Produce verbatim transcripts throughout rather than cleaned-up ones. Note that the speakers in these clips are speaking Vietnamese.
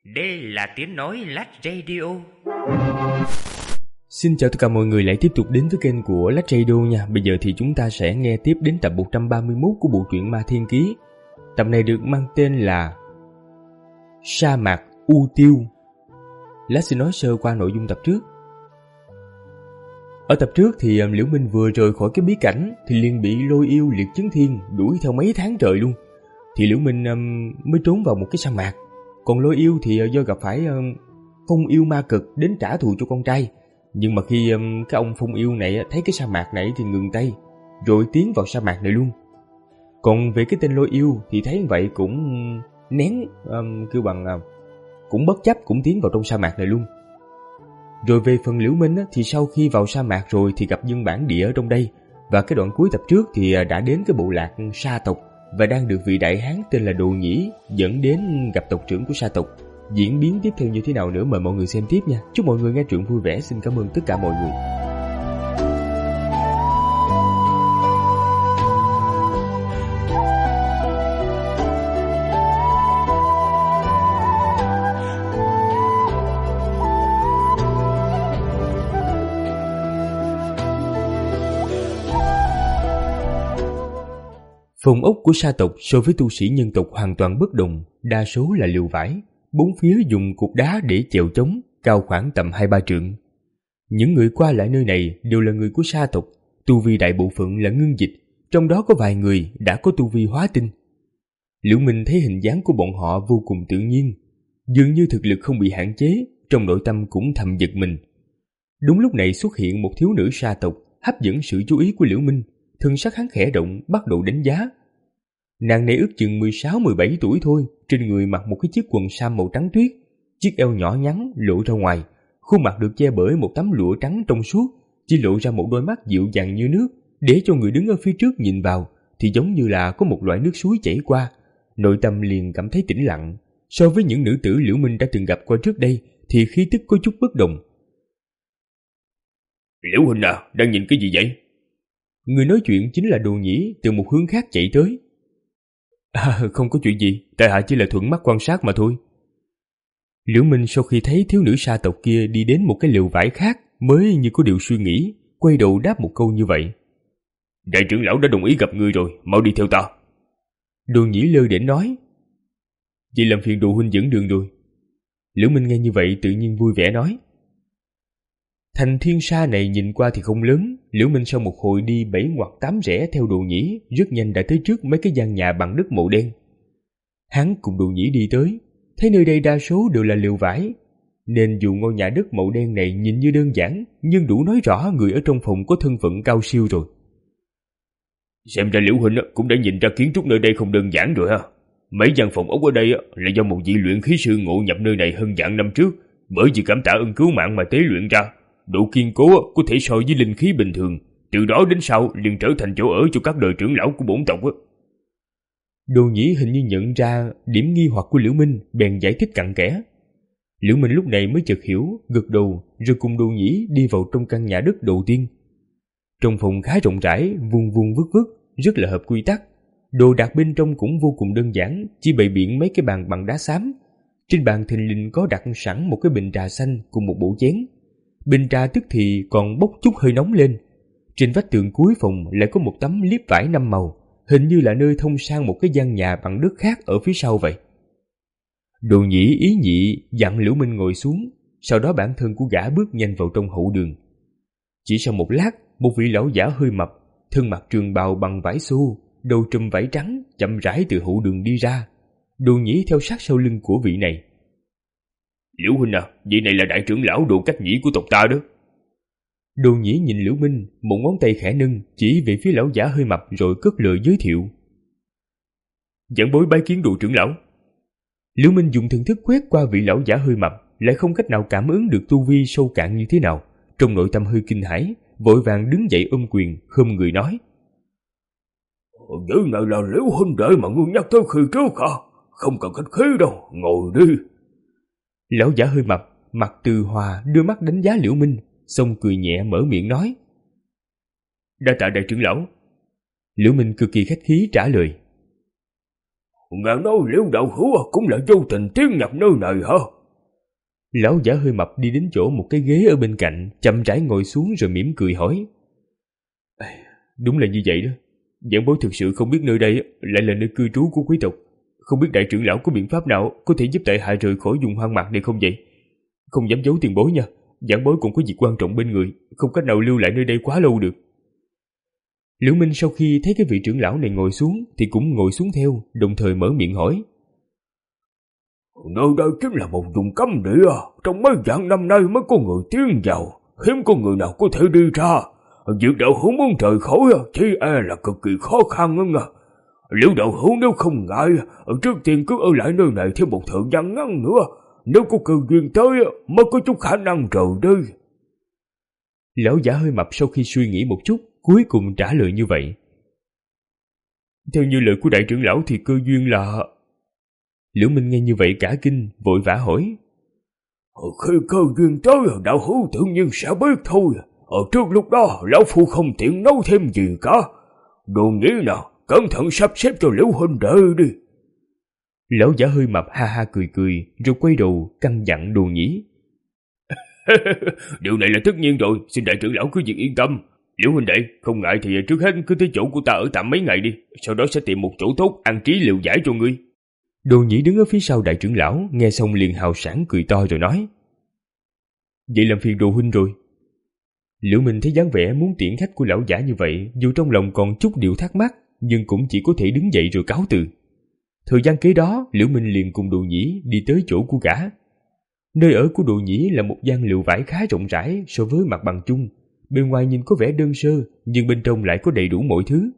Đây là tiếng nói Lách Radio. Xin chào tất cả mọi người lại tiếp tục đến với kênh của Lách Radio nha. Bây giờ thì chúng ta sẽ nghe tiếp đến tập một trăm ba mươi mốt của bộ truyện Ma Thiên Ký. Tập này được mang tên là Sa mạc U Tiêu. Lách xin nói sơ qua nội dung tập trước. Ở tập trước thì Liễu Minh vừa rời khỏi cái bí cảnh thì liền bị Lôi Yêu Liệt Chấn Thiên đuổi theo mấy tháng trời luôn. Thì Liễu Minh um, mới trốn vào một cái sa mạc. Còn Lôi Yêu thì uh, do gặp phải um, Phong Yêu ma cực đến trả thù cho con trai. Nhưng mà khi um, cái ông Phong Yêu này thấy cái sa mạc này thì ngừng tay, rồi tiến vào sa mạc này luôn. Còn về cái tên Lôi Yêu thì thấy vậy cũng nén um, kêu bằng uh, cũng bất chấp cũng tiến vào trong sa mạc này luôn. Rồi về phần Liễu Minh thì sau khi vào sa mạc rồi thì gặp dân bản địa ở trong đây. Và cái đoạn cuối tập trước thì đã đến cái bộ lạc sa tộc và đang được vị đại hán tên là Đồ Nhĩ dẫn đến gặp tộc trưởng của sa tộc. Diễn biến tiếp theo như thế nào nữa mời mọi người xem tiếp nha. Chúc mọi người nghe truyện vui vẻ. Xin cảm ơn tất cả mọi người. Phòng ốc của sa tộc so với tu sĩ nhân tộc hoàn toàn bất đồng, đa số là lều vải, bốn phía dùng cục đá để chèo chống, cao khoảng tầm hai ba trượng. Những người qua lại nơi này đều là người của sa tộc, tu vi đại bộ phận là ngưng dịch, trong đó có vài người đã có tu vi hóa tinh. Liễu Minh thấy hình dáng của bọn họ vô cùng tự nhiên, dường như thực lực không bị hạn chế, trong nội tâm cũng thầm giật mình. Đúng lúc này xuất hiện một thiếu nữ sa tộc hấp dẫn sự chú ý của Liễu Minh. Thân sắc hắn khẽ động, bắt đầu đánh giá. Nàng này ước chừng mười sáu mười bảy tuổi thôi, trên người mặc một cái chiếc quần sam màu trắng tuyết, chiếc eo nhỏ nhắn lộ ra ngoài, khuôn mặt được che bởi một tấm lụa trắng trong suốt, chỉ lộ ra một đôi mắt dịu dàng như nước, để cho người đứng ở phía trước nhìn vào thì giống như là có một loại nước suối chảy qua. Nội tâm liền cảm thấy tĩnh lặng. So với những nữ tử Liễu Minh đã từng gặp qua trước đây thì khí tức có chút bất đồng. Liễu huynh à, đang nhìn cái gì vậy? Người nói chuyện chính là Đồ Nhĩ từ một hướng khác chạy tới. À, không có chuyện gì, tại hạ chỉ là thuận mắt quan sát mà thôi. Liễu Minh sau khi thấy thiếu nữ sa tộc kia đi đến một cái lều vải khác mới như có điều suy nghĩ, quay đầu đáp một câu như vậy. Đại trưởng lão đã đồng ý gặp ngươi rồi, mau đi theo ta. Đồ Nhĩ lơ đễnh nói. Vậy làm phiền Đồ huynh dẫn đường rồi. Liễu Minh nghe như vậy tự nhiên vui vẻ nói. Thành thiên sa này nhìn qua thì không lớn. Liễu Minh sau một hồi đi bảy ngoặt tám rẽ theo Đồ Nhĩ, rất nhanh đã tới trước mấy cái gian nhà bằng đất màu đen. Hắn cùng Đồ Nhĩ đi tới, thấy nơi đây đa số đều là lều vải, nên dù ngôi nhà đất màu đen này nhìn như đơn giản, nhưng đủ nói rõ người ở trong phòng có thân phận cao siêu rồi. Xem ra Liễu huynh cũng đã nhìn ra kiến trúc nơi đây không đơn giản rồi ha. Mấy gian phòng ốc ở đây là do một vị luyện khí sư ngộ nhập nơi này hơn vạn năm trước, bởi vì cảm tạ ơn cứu mạng mà tế luyện ra. Độ kiên cố có thể so với linh khí bình thường, từ đó đến sau liền trở thành chỗ ở cho các đời trưởng lão của bổn tộc. Đồ Nhĩ hình như nhận ra điểm nghi hoặc của Liễu Minh, bèn giải thích cặn kẽ. Liễu Minh lúc này mới chợt hiểu, gật đầu rồi cùng Đồ Nhĩ đi vào trong căn nhà đất đầu tiên. Trong phòng khá rộng rãi, vuông vuông vức vức, rất là hợp quy tắc. Đồ đạc bên trong cũng vô cùng đơn giản, chỉ bày biện mấy cái bàn bằng đá xám. Trên bàn thình lình có đặt sẵn một cái bình trà xanh cùng một bộ chén. Bình trà tức thì còn bốc chút hơi nóng lên. Trên vách tường cuối phòng lại có một tấm liếp vải năm màu, hình như là nơi thông sang một cái gian nhà bằng đất khác ở phía sau vậy. Đồ Nhĩ ý nhị dặn Liễu Minh ngồi xuống, sau đó bản thân của gã bước nhanh vào trong hậu đường. Chỉ sau một lát, một vị lão giả hơi mập, thân mặc trường bào bằng vải xô, đầu trùm vải trắng, chậm rãi từ hậu đường đi ra. Đồ Nhĩ theo sát sau lưng của vị này. Liễu huynh à, vị này là đại trưởng lão Đồ Cách Nhĩ của tộc ta đó. Đồ Nhĩ nhìn Liễu Minh, một ngón tay khẽ nâng chỉ về phía lão giả hơi mập rồi cất lời giới thiệu. Giảng bối bái kiến Đồ trưởng lão. Liễu Minh dùng thần thức quét qua vị lão giả hơi mập, lại không cách nào cảm ứng được tu vi sâu cạn như thế nào, trong nội tâm hơi kinh hãi, vội vàng đứng dậy ôm quyền, khom người nói. Vị này là Liễu huynh đệ mà ngươi nhắc tới khi trước hả? Không cần khách khí đâu, ngồi đi. Lão giả hơi mập, mặt từ hòa, đưa mắt đánh giá Liễu Minh, xong cười nhẹ mở miệng nói. Đa tạ đại trưởng lão. Liễu Minh cực kỳ khách khí trả lời. Ngài nói Liễu đạo hữu cũng là vô tình tiến nhập nơi này hả? Lão giả hơi mập đi đến chỗ một cái ghế ở bên cạnh, chậm rãi ngồi xuống rồi mỉm cười hỏi. Đúng là như vậy đó. Giảng bối thực sự không biết nơi đây lại là nơi cư trú của quý tộc. Không biết đại trưởng lão có biện pháp nào có thể giúp tại hạ rời khỏi vùng hoang mạc này không vậy? Không dám giấu tiền bối nha. Giảng bối cũng có việc quan trọng bên người, không cách nào lưu lại nơi đây quá lâu được. Liễu Minh sau khi thấy cái vị trưởng lão này ngồi xuống thì cũng ngồi xuống theo, đồng thời mở miệng hỏi. Nơi đây chính là một vùng cấm địa, trong mấy vạn năm nay mới có người tiến vào, hiếm có người nào có thể đi ra. Việc đạo hữu muốn rời khỏi chỉ e là cực kỳ khó khăn hơn à. Liễu đạo hữu nếu không ngại, trước tiên cứ ở lại nơi này thêm một thời gian ngắn nữa, nếu có cơ duyên tới mới có chút khả năng rời đi. Lão giả hơi mập sau khi suy nghĩ một chút, cuối cùng trả lời như vậy. Theo như lời của đại trưởng lão thì cơ duyên là... Liễu Minh nghe như vậy cả kinh, vội vã hỏi. Khi cơ duyên tới, đạo hữu tự nhiên sẽ biết thôi. Ở trước lúc đó, lão phu không tiện nấu thêm gì cả. Đồ nghĩ nào, cẩn thận sắp xếp cho Liễu huynh đệ đi. Lão giả hơi mập ha ha cười cười, rồi quay đầu căn dặn Đồ Nhĩ. Điều này là tất nhiên rồi, xin đại trưởng lão cứ việc yên tâm. Liễu huynh đệ, không ngại thì trước hết cứ tới chỗ của ta ở tạm mấy ngày đi, sau đó sẽ tìm một chỗ tốt an trí liệu giải cho ngươi. Đồ Nhĩ đứng ở phía sau đại trưởng lão, nghe xong liền hào sảng cười to rồi nói. Vậy làm phiền Đồ huynh rồi. Liễu Minh thấy dáng vẻ muốn tiễn khách của lão giả như vậy, dù trong lòng còn chút điều thắc mắc, nhưng cũng chỉ có thể đứng dậy rồi cáo từ. Thời gian kế đó, Liễu Minh liền cùng Đồ Nhĩ đi tới chỗ của gã. Nơi ở của Đồ Nhĩ là một gian lều vải khá rộng rãi so với mặt bằng chung. Bên ngoài nhìn có vẻ đơn sơ, nhưng bên trong lại có đầy đủ mọi thứ.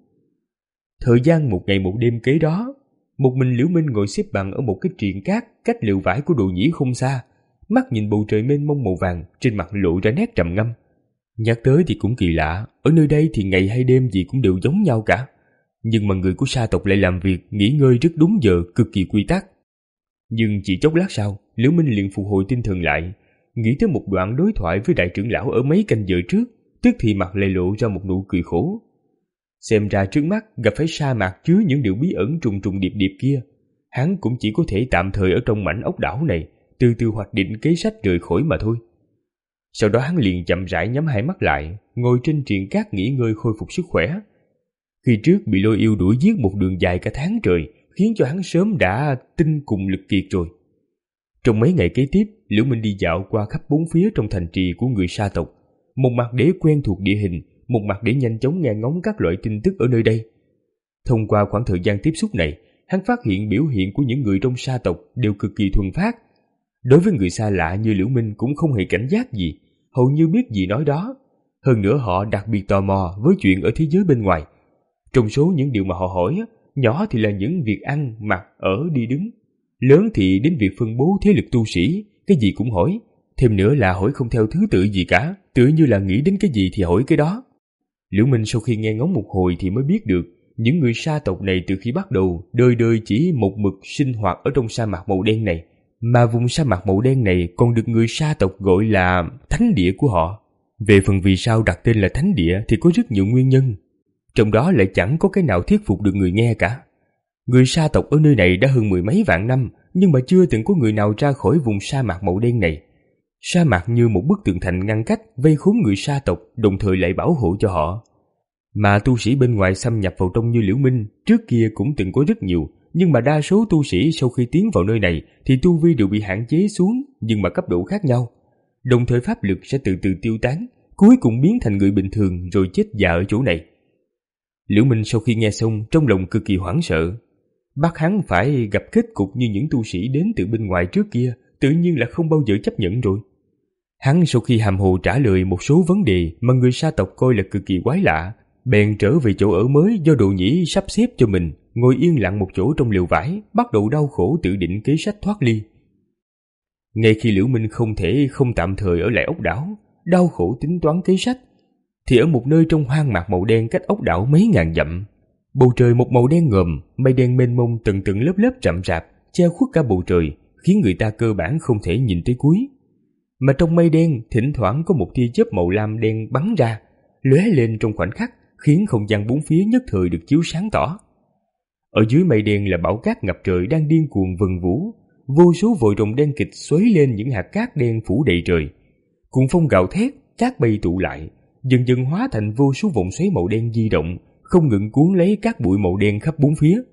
Thời gian một ngày một đêm kế đó, một mình Liễu Minh ngồi xếp bằng ở một cái triền cát cách lều vải của Đồ Nhĩ không xa, mắt nhìn bầu trời mênh mông màu vàng, trên mặt lộ ra nét trầm ngâm. Nhắc tới thì cũng kỳ lạ, ở nơi đây thì ngày hay đêm gì cũng đều giống nhau cả. Nhưng mà người của sa tộc lại làm việc, nghỉ ngơi rất đúng giờ, cực kỳ quy tắc. Nhưng chỉ chốc lát sau, Liễu Minh liền phục hồi tinh thần lại, nghĩ tới một đoạn đối thoại với đại trưởng lão ở mấy canh giờ trước, tức thì mặt lại lộ ra một nụ cười khổ. Xem ra trước mắt gặp phải sa mạc chứa những điều bí ẩn trùng trùng điệp điệp kia, hắn cũng chỉ có thể tạm thời ở trong mảnh ốc đảo này, từ từ hoạch định kế sách rời khỏi mà thôi. Sau đó hắn liền chậm rãi nhắm hai mắt lại, ngồi trên triền cát nghỉ ngơi khôi phục sức khỏe. Khi trước bị Lôi Yêu đuổi giết một đường dài cả tháng trời, khiến cho hắn sớm đã tinh cùng lực kiệt rồi. Trong mấy ngày kế tiếp, Liễu Minh đi dạo qua khắp bốn phía trong thành trì của người sa tộc, một mặt để quen thuộc địa hình, một mặt để nhanh chóng nghe ngóng các loại tin tức ở nơi đây. Thông qua khoảng thời gian tiếp xúc này, hắn phát hiện biểu hiện của những người trong sa tộc đều cực kỳ thuần phát. Đối với người xa lạ như Liễu Minh cũng không hề cảnh giác gì, hầu như biết gì nói đó. Hơn nữa họ đặc biệt tò mò với chuyện ở thế giới bên ngoài. Trong số những điều mà họ hỏi, nhỏ thì là những việc ăn, mặc, ở, đi đứng. Lớn thì đến việc phân bố thế lực tu sĩ, cái gì cũng hỏi. Thêm nữa là hỏi không theo thứ tự gì cả, tựa như là nghĩ đến cái gì thì hỏi cái đó. Liễu Minh sau khi nghe ngóng một hồi thì mới biết được, những người sa tộc này từ khi bắt đầu, đời đời chỉ một mực sinh hoạt ở trong sa mạc màu đen này. Mà vùng sa mạc màu đen này còn được người sa tộc gọi là thánh địa của họ. Về phần vì sao đặt tên là thánh địa thì có rất nhiều nguyên nhân. Trong đó lại chẳng có cái nào thuyết phục được người nghe cả. Người sa tộc ở nơi này đã hơn mười mấy vạn năm, nhưng mà chưa từng có người nào ra khỏi vùng sa mạc màu đen này. Sa mạc như một bức tường thành ngăn cách, vây khốn người sa tộc, đồng thời lại bảo hộ cho họ. Mà tu sĩ bên ngoài xâm nhập vào trong như Liễu Minh, trước kia cũng từng có rất nhiều, nhưng mà đa số tu sĩ sau khi tiến vào nơi này thì tu vi đều bị hạn chế xuống, nhưng mà cấp độ khác nhau. Đồng thời pháp lực sẽ từ từ tiêu tán, cuối cùng biến thành người bình thường rồi chết già ở chỗ này. Liễu Minh sau khi nghe xong trong lòng cực kỳ hoảng sợ. Bắt hắn phải gặp kết cục như những tu sĩ đến từ bên ngoài trước kia, tự nhiên là không bao giờ chấp nhận rồi. Hắn sau khi hàm hồ trả lời một số vấn đề mà người sa tộc coi là cực kỳ quái lạ, bèn trở về chỗ ở mới do Đồ Nhĩ sắp xếp cho mình, ngồi yên lặng một chỗ trong lều vải, bắt đầu đau khổ tự định kế sách thoát ly. Ngay khi Liễu Minh không thể không tạm thời ở lại ốc đảo, đau khổ tính toán kế sách, thì ở một nơi trong hoang mạc màu đen cách ốc đảo mấy ngàn dặm, bầu trời một màu đen ngòm, mây đen mênh mông từng từng lớp lớp rậm rạp, che khuất cả bầu trời, khiến người ta cơ bản không thể nhìn tới cuối. Mà trong mây đen thỉnh thoảng có một tia chớp màu lam đen bắn ra, lóe lên trong khoảnh khắc, khiến không gian bốn phía nhất thời được chiếu sáng tỏ. Ở dưới mây đen là bão cát ngập trời đang điên cuồng vần vũ, vô số vòi rồng đen kịch xoáy lên những hạt cát đen phủ đầy trời. Cuồng phong gào thét, cát bay tụ lại, dần dần hóa thành vô số vòng xoáy màu đen di động, không ngừng cuốn lấy các bụi màu đen khắp bốn phía.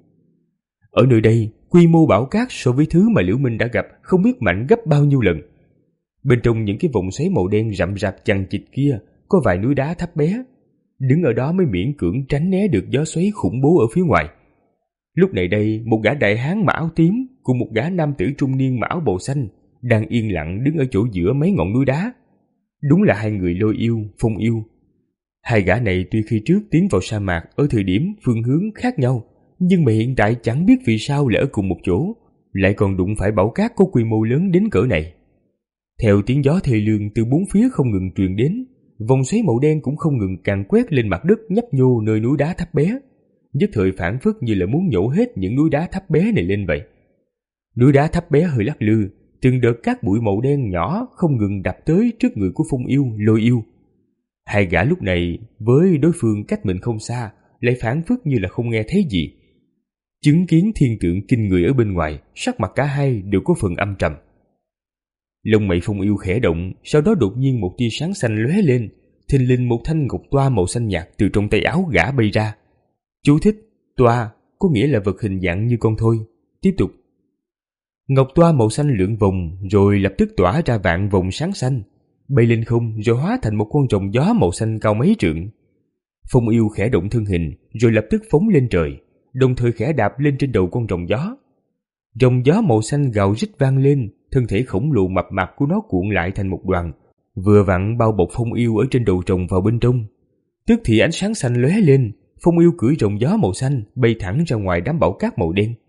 Ở nơi đây, quy mô bão cát so với thứ mà Liễu Minh đã gặp không biết mạnh gấp bao nhiêu lần. Bên trong những cái vòng xoáy màu đen rậm rạp chằng chịt kia có vài núi đá thấp bé, đứng ở đó mới miễn cưỡng tránh né được gió xoáy khủng bố ở phía ngoài. Lúc này đây, một gã đại hán mặc áo tím cùng một gã nam tử trung niên mặc áo bào xanh đang yên lặng đứng ở chỗ giữa mấy ngọn núi đá. Đúng là hai người Lôi Yêu, Phong Yêu. Hai gã này tuy khi trước tiến vào sa mạc ở thời điểm phương hướng khác nhau, nhưng mà hiện tại chẳng biết vì sao lại ở cùng một chỗ, lại còn đụng phải bão cát có quy mô lớn đến cỡ này. Theo tiếng gió thê lương từ bốn phía không ngừng truyền đến, vòng xoáy màu đen cũng không ngừng càn quét lên mặt đất nhấp nhô nơi núi đá thấp bé, nhất thời phảng phất như là muốn nhổ hết những núi đá thấp bé này lên vậy. Núi đá thấp bé hơi lắc lư, từng đợt cát bụi màu đen nhỏ không ngừng đập tới trước người của Phong Yêu, Lôi Yêu. Hai gã lúc này với đối phương cách mình không xa, lại phảng phất như là không nghe thấy gì. Chứng kiến thiên tượng kinh người ở bên ngoài, sắc mặt cả hai đều có phần âm trầm. Lông mày Phong Yêu khẽ động, sau đó đột nhiên một tia sáng xanh lóe lên, thình lình một thanh ngọc toa màu xanh nhạt từ trong tay áo gã bay ra. Chú thích: toa có nghĩa là vật hình dạng như con thoi. Tiếp tục. Ngọc toa màu xanh lượn vòng rồi lập tức tỏa ra vạn vòng sáng xanh, bay lên không rồi hóa thành một con rồng gió màu xanh cao mấy trượng. Phong Yêu khẽ động thân hình rồi lập tức phóng lên trời, đồng thời khẽ đạp lên trên đầu con rồng gió. Rồng gió màu xanh gào rít vang lên, thân thể khổng lồ mập mạp của nó cuộn lại thành một đoàn, vừa vặn bao bọc Phong Yêu ở trên đầu rồng vào bên trong. Tức thì ánh sáng xanh lóe lên, Phong Yêu cưỡi rồng gió màu xanh bay thẳng ra ngoài đám bão cát màu đen.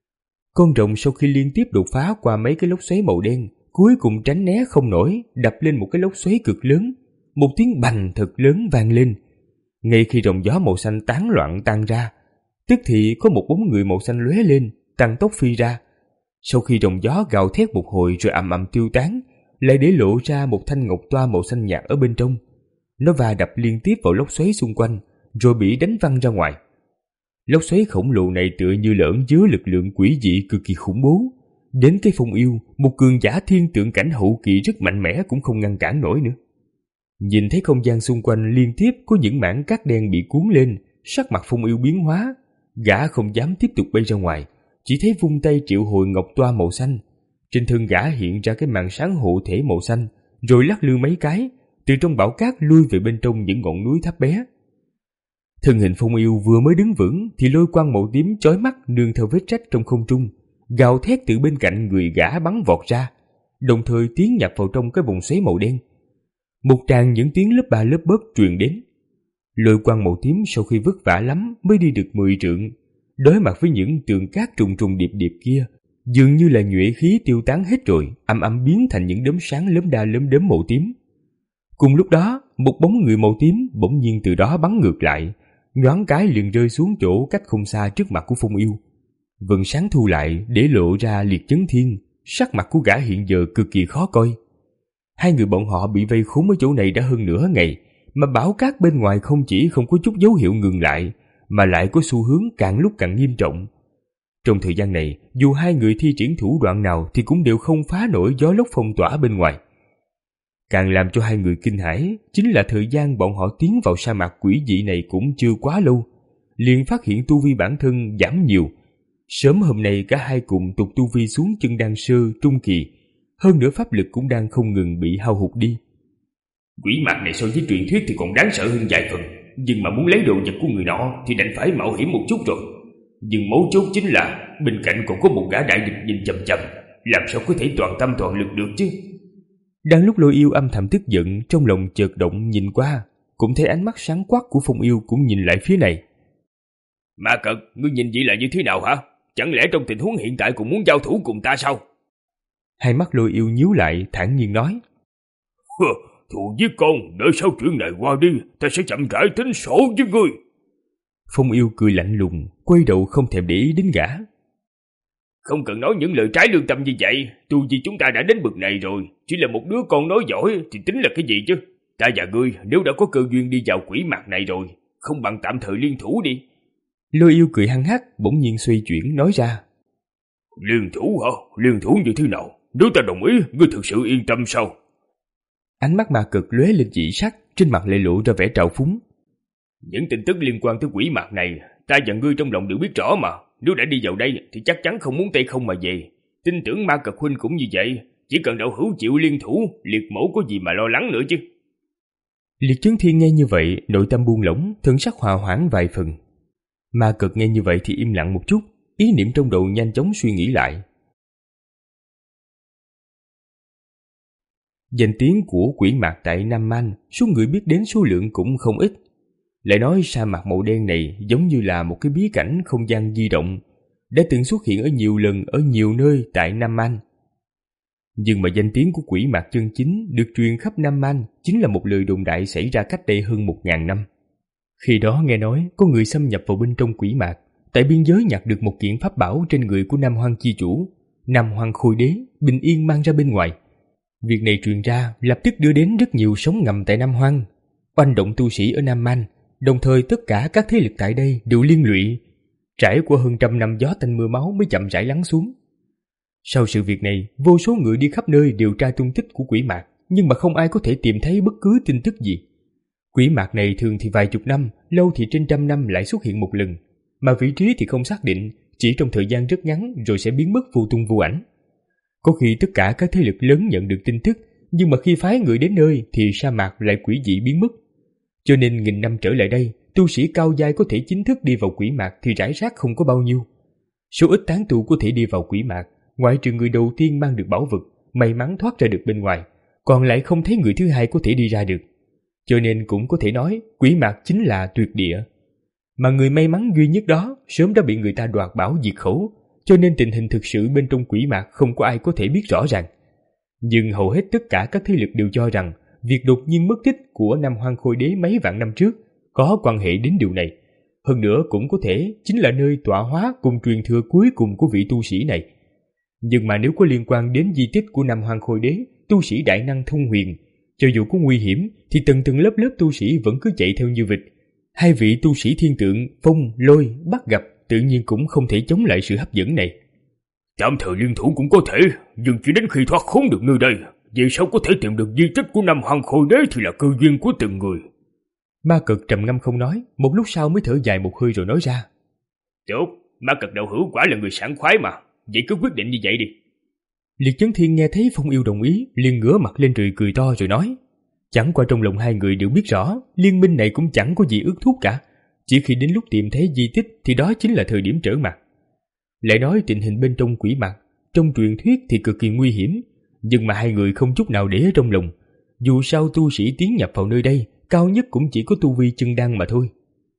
Con rồng sau khi liên tiếp đột phá qua mấy cái lốc xoáy màu đen, cuối cùng tránh né không nổi, đập lên một cái lốc xoáy cực lớn. Một tiếng bành thật lớn vang lên. Ngay khi rồng gió màu xanh tán loạn tan ra, tức thì có một bóng người màu xanh lóe lên, tăng tốc phi ra. Sau khi rồng gió gào thét một hồi rồi ầm ầm tiêu tán, lại để lộ ra một thanh ngọc toa màu xanh nhạt ở bên trong. Nó va đập liên tiếp vào lốc xoáy xung quanh, rồi bị đánh văng ra ngoài. Lốc xoáy khổng lồ này tựa như là ẩn chứa lực lượng quỷ dị cực kỳ khủng bố. Đến cái Phong Yêu, một cường giả thiên tượng cảnh hậu kỳ rất mạnh mẽ cũng không ngăn cản nổi nữa. Nhìn thấy không gian xung quanh liên tiếp có những mảng cát đen bị cuốn lên, sắc mặt Phong Yêu biến hóa. Gã không dám tiếp tục bay ra ngoài, chỉ thấy vung tay triệu hồi ngọc toa màu xanh. Trên thân gã hiện ra cái màn sáng hộ thể màu xanh, rồi lắc lư mấy cái, từ trong bão cát lui về bên trong những ngọn núi thấp bé. Thân hình Phong Yêu vừa mới đứng vững thì lôi quang màu tím chói mắt nương theo vết rách trong không trung, gào thét từ bên cạnh người gã bắn vọt ra, đồng thời tiến nhập vào trong cái vòng xoáy màu đen. Một tràng những tiếng lớp ba lớp bớt truyền đến. Lôi quang màu tím sau khi vất vả lắm mới đi được mười trượng, đối mặt với những tường cát trùng trùng điệp điệp kia, dường như là nhuệ khí tiêu tán hết rồi, âm âm biến thành những đốm sáng lấm đa lấm đốm màu tím. Cùng lúc đó, một bóng người màu tím bỗng nhiên từ đó bắn ngược lại, nhoáng cái liền rơi xuống chỗ cách không xa trước mặt của Phong Yêu. Vầng sáng thu lại để lộ ra liệt chấn thiên, sắc mặt của gã hiện giờ cực kỳ khó coi. Hai người bọn họ bị vây khốn ở chỗ này đã hơn nửa ngày, mà bão cát bên ngoài không chỉ không có chút dấu hiệu ngừng lại, mà lại có xu hướng càng lúc càng nghiêm trọng. Trong thời gian này, dù hai người thi triển thủ đoạn nào thì cũng đều không phá nổi gió lốc phong tỏa bên ngoài. Càng làm cho hai người kinh hãi chính là thời gian bọn họ tiến vào sa mạc quỷ dị này cũng chưa quá lâu, liền phát hiện tu vi bản thân giảm nhiều. Sớm hôm nay cả hai cùng tụt tu vi xuống chân đan sơ trung kỳ, hơn nữa pháp lực cũng đang không ngừng bị hao hụt đi. Quỷ mạc này so với truyền thuyết thì còn đáng sợ hơn vài phần, nhưng mà muốn lấy đồ vật của người nọ thì đành phải mạo hiểm một chút rồi. Nhưng mấu chốt chính là bên cạnh còn có một gã đại địch nhìn chằm chằm, làm sao có thể toàn tâm toàn lực được chứ? Đang lúc Lôi Yêu âm thầm tức giận, trong lòng chợt động nhìn qua, cũng thấy ánh mắt sáng quắc của Phong Yêu cũng nhìn lại phía này. Ma Cật, ngươi nhìn vậy là như thế nào hả? Chẳng lẽ trong tình huống hiện tại cũng muốn giao thủ cùng ta sao? Hai mắt Lôi Yêu nhíu lại, thản nhiên nói. Thù giết con, đợi sau chuyện này qua đi, ta sẽ chậm rãi tính sổ với ngươi. Phong Yêu cười lạnh lùng, quay đầu không thèm để ý đến gã. Không cần nói những lời trái lương tâm như vậy, tu vi chúng ta đã đến bực này rồi, chỉ là một đứa con nói giỏi thì tính là cái gì chứ? Ta và ngươi nếu đã có cơ duyên đi vào quỷ mạc này rồi, không bằng tạm thời liên thủ đi. Lôi Yêu cười hăng hắc, bỗng nhiên xoay chuyển nói ra. Liên thủ hả? Liên thủ như thế nào? Nếu ta đồng ý, ngươi thực sự yên tâm sao? Ánh mắt ma cực lóe lên dị sắc, trên mặt lại lộ ra vẻ trào phúng. Những tin tức liên quan tới quỷ mạc này, ta và ngươi trong lòng đều biết rõ mà. Nếu đã đi vào đây thì chắc chắn không muốn tay không mà về. Tin tưởng ma cực huynh cũng như vậy. Chỉ cần đạo hữu chịu liên thủ, liệt mẫu có gì mà lo lắng nữa chứ. Liệt Chấn Thiên nghe như vậy, nội tâm buông lỏng, thần sắc hòa hoãn vài phần. Ma cực nghe như vậy thì im lặng một chút, ý niệm trong đầu nhanh chóng suy nghĩ lại. Danh tiếng của quỷ mạc tại Nam Man, số người biết đến số lượng cũng không ít. Lại nói sa mạc màu đen này giống như là một cái bí cảnh không gian di động, đã từng xuất hiện ở nhiều lần ở nhiều nơi tại Nam Man. Nhưng mà danh tiếng của quỷ mạc chân chính được truyền khắp Nam Man chính là một lời đồn đại xảy ra cách đây hơn một ngàn năm. Khi đó nghe nói có người xâm nhập vào bên trong quỷ mạc, tại biên giới nhặt được một kiện pháp bảo trên người của Nam Hoang chi chủ, Nam Hoang Khôi Đế, bình yên mang ra bên ngoài. Việc này truyền ra lập tức đưa đến rất nhiều sóng ngầm tại Nam Hoang, oanh động tu sĩ ở Nam Man, đồng thời tất cả các thế lực tại đây đều liên lụy. Trải qua hơn trăm năm gió tanh mưa máu mới chậm rãi lắng xuống. Sau sự việc này, vô số người đi khắp nơi điều tra tung tích của quỷ mạc, nhưng mà không ai có thể tìm thấy bất cứ tin tức gì. Quỷ mạc này thường thì vài chục năm, lâu thì trên trăm năm lại xuất hiện một lần, mà vị trí thì không xác định, chỉ trong thời gian rất ngắn rồi sẽ biến mất vô tung vô ảnh. Có khi tất cả các thế lực lớn nhận được tin tức, nhưng mà khi phái người đến nơi thì sa mạc lại quỷ dị biến mất. Cho nên nghìn năm trở lại đây, tu sĩ cao giai có thể chính thức đi vào quỷ mạc thì rải rác không có bao nhiêu. Số ít tán tu có thể đi vào quỷ mạc, ngoại trừ người đầu tiên mang được bảo vật, may mắn thoát ra được bên ngoài, còn lại không thấy người thứ hai có thể đi ra được. Cho nên cũng có thể nói quỷ mạc chính là tuyệt địa. Mà người may mắn duy nhất đó sớm đã bị người ta đoạt bảo diệt khẩu, cho nên tình hình thực sự bên trong quỷ mạc không có ai có thể biết rõ ràng. Nhưng hầu hết tất cả các thế lực đều cho rằng việc đột nhiên mất tích của Nam Hoang Khôi Đế mấy vạn năm trước có quan hệ đến điều này. Hơn nữa cũng có thể chính là nơi tọa hóa cùng truyền thừa cuối cùng của vị tu sĩ này. Nhưng mà nếu có liên quan đến di tích của Nam Hoang Khôi Đế, tu sĩ đại năng thông huyền, cho dù có nguy hiểm thì từng từng lớp lớp tu sĩ vẫn cứ chạy theo như vịt. Hai vị tu sĩ thiên tượng Phong, Lôi, bắt gặp tự nhiên cũng không thể chống lại sự hấp dẫn này. Tạm thời liên thủ cũng có thể, nhưng chỉ đến khi thoát khốn được nơi đây, vì sao có thể tìm được di tích của Nam Hoang Khôi Đế thì là cơ duyên của từng người. Ma Cực trầm ngâm không nói, một lúc sau mới thở dài một hơi rồi nói ra. Tốt, Ma Cực đạo hữu quả là người sảng khoái mà, vậy cứ quyết định như vậy đi. Liệt Chấn Thiên nghe thấy Phong Yêu đồng ý, liền ngửa mặt lên trời cười to rồi nói. Chẳng qua trong lòng hai người đều biết rõ, liên minh này cũng chẳng có gì ước thúc cả. Chỉ khi đến lúc tìm thấy di tích thì đó chính là thời điểm trở mặt. Lại nói tình hình bên trong quỷ mạc, trong truyền thuyết thì cực kỳ nguy hiểm, nhưng mà hai người không chút nào để ở trong lòng. Dù sao tu sĩ tiến nhập vào nơi đây, cao nhất cũng chỉ có tu vi chân đăng mà thôi.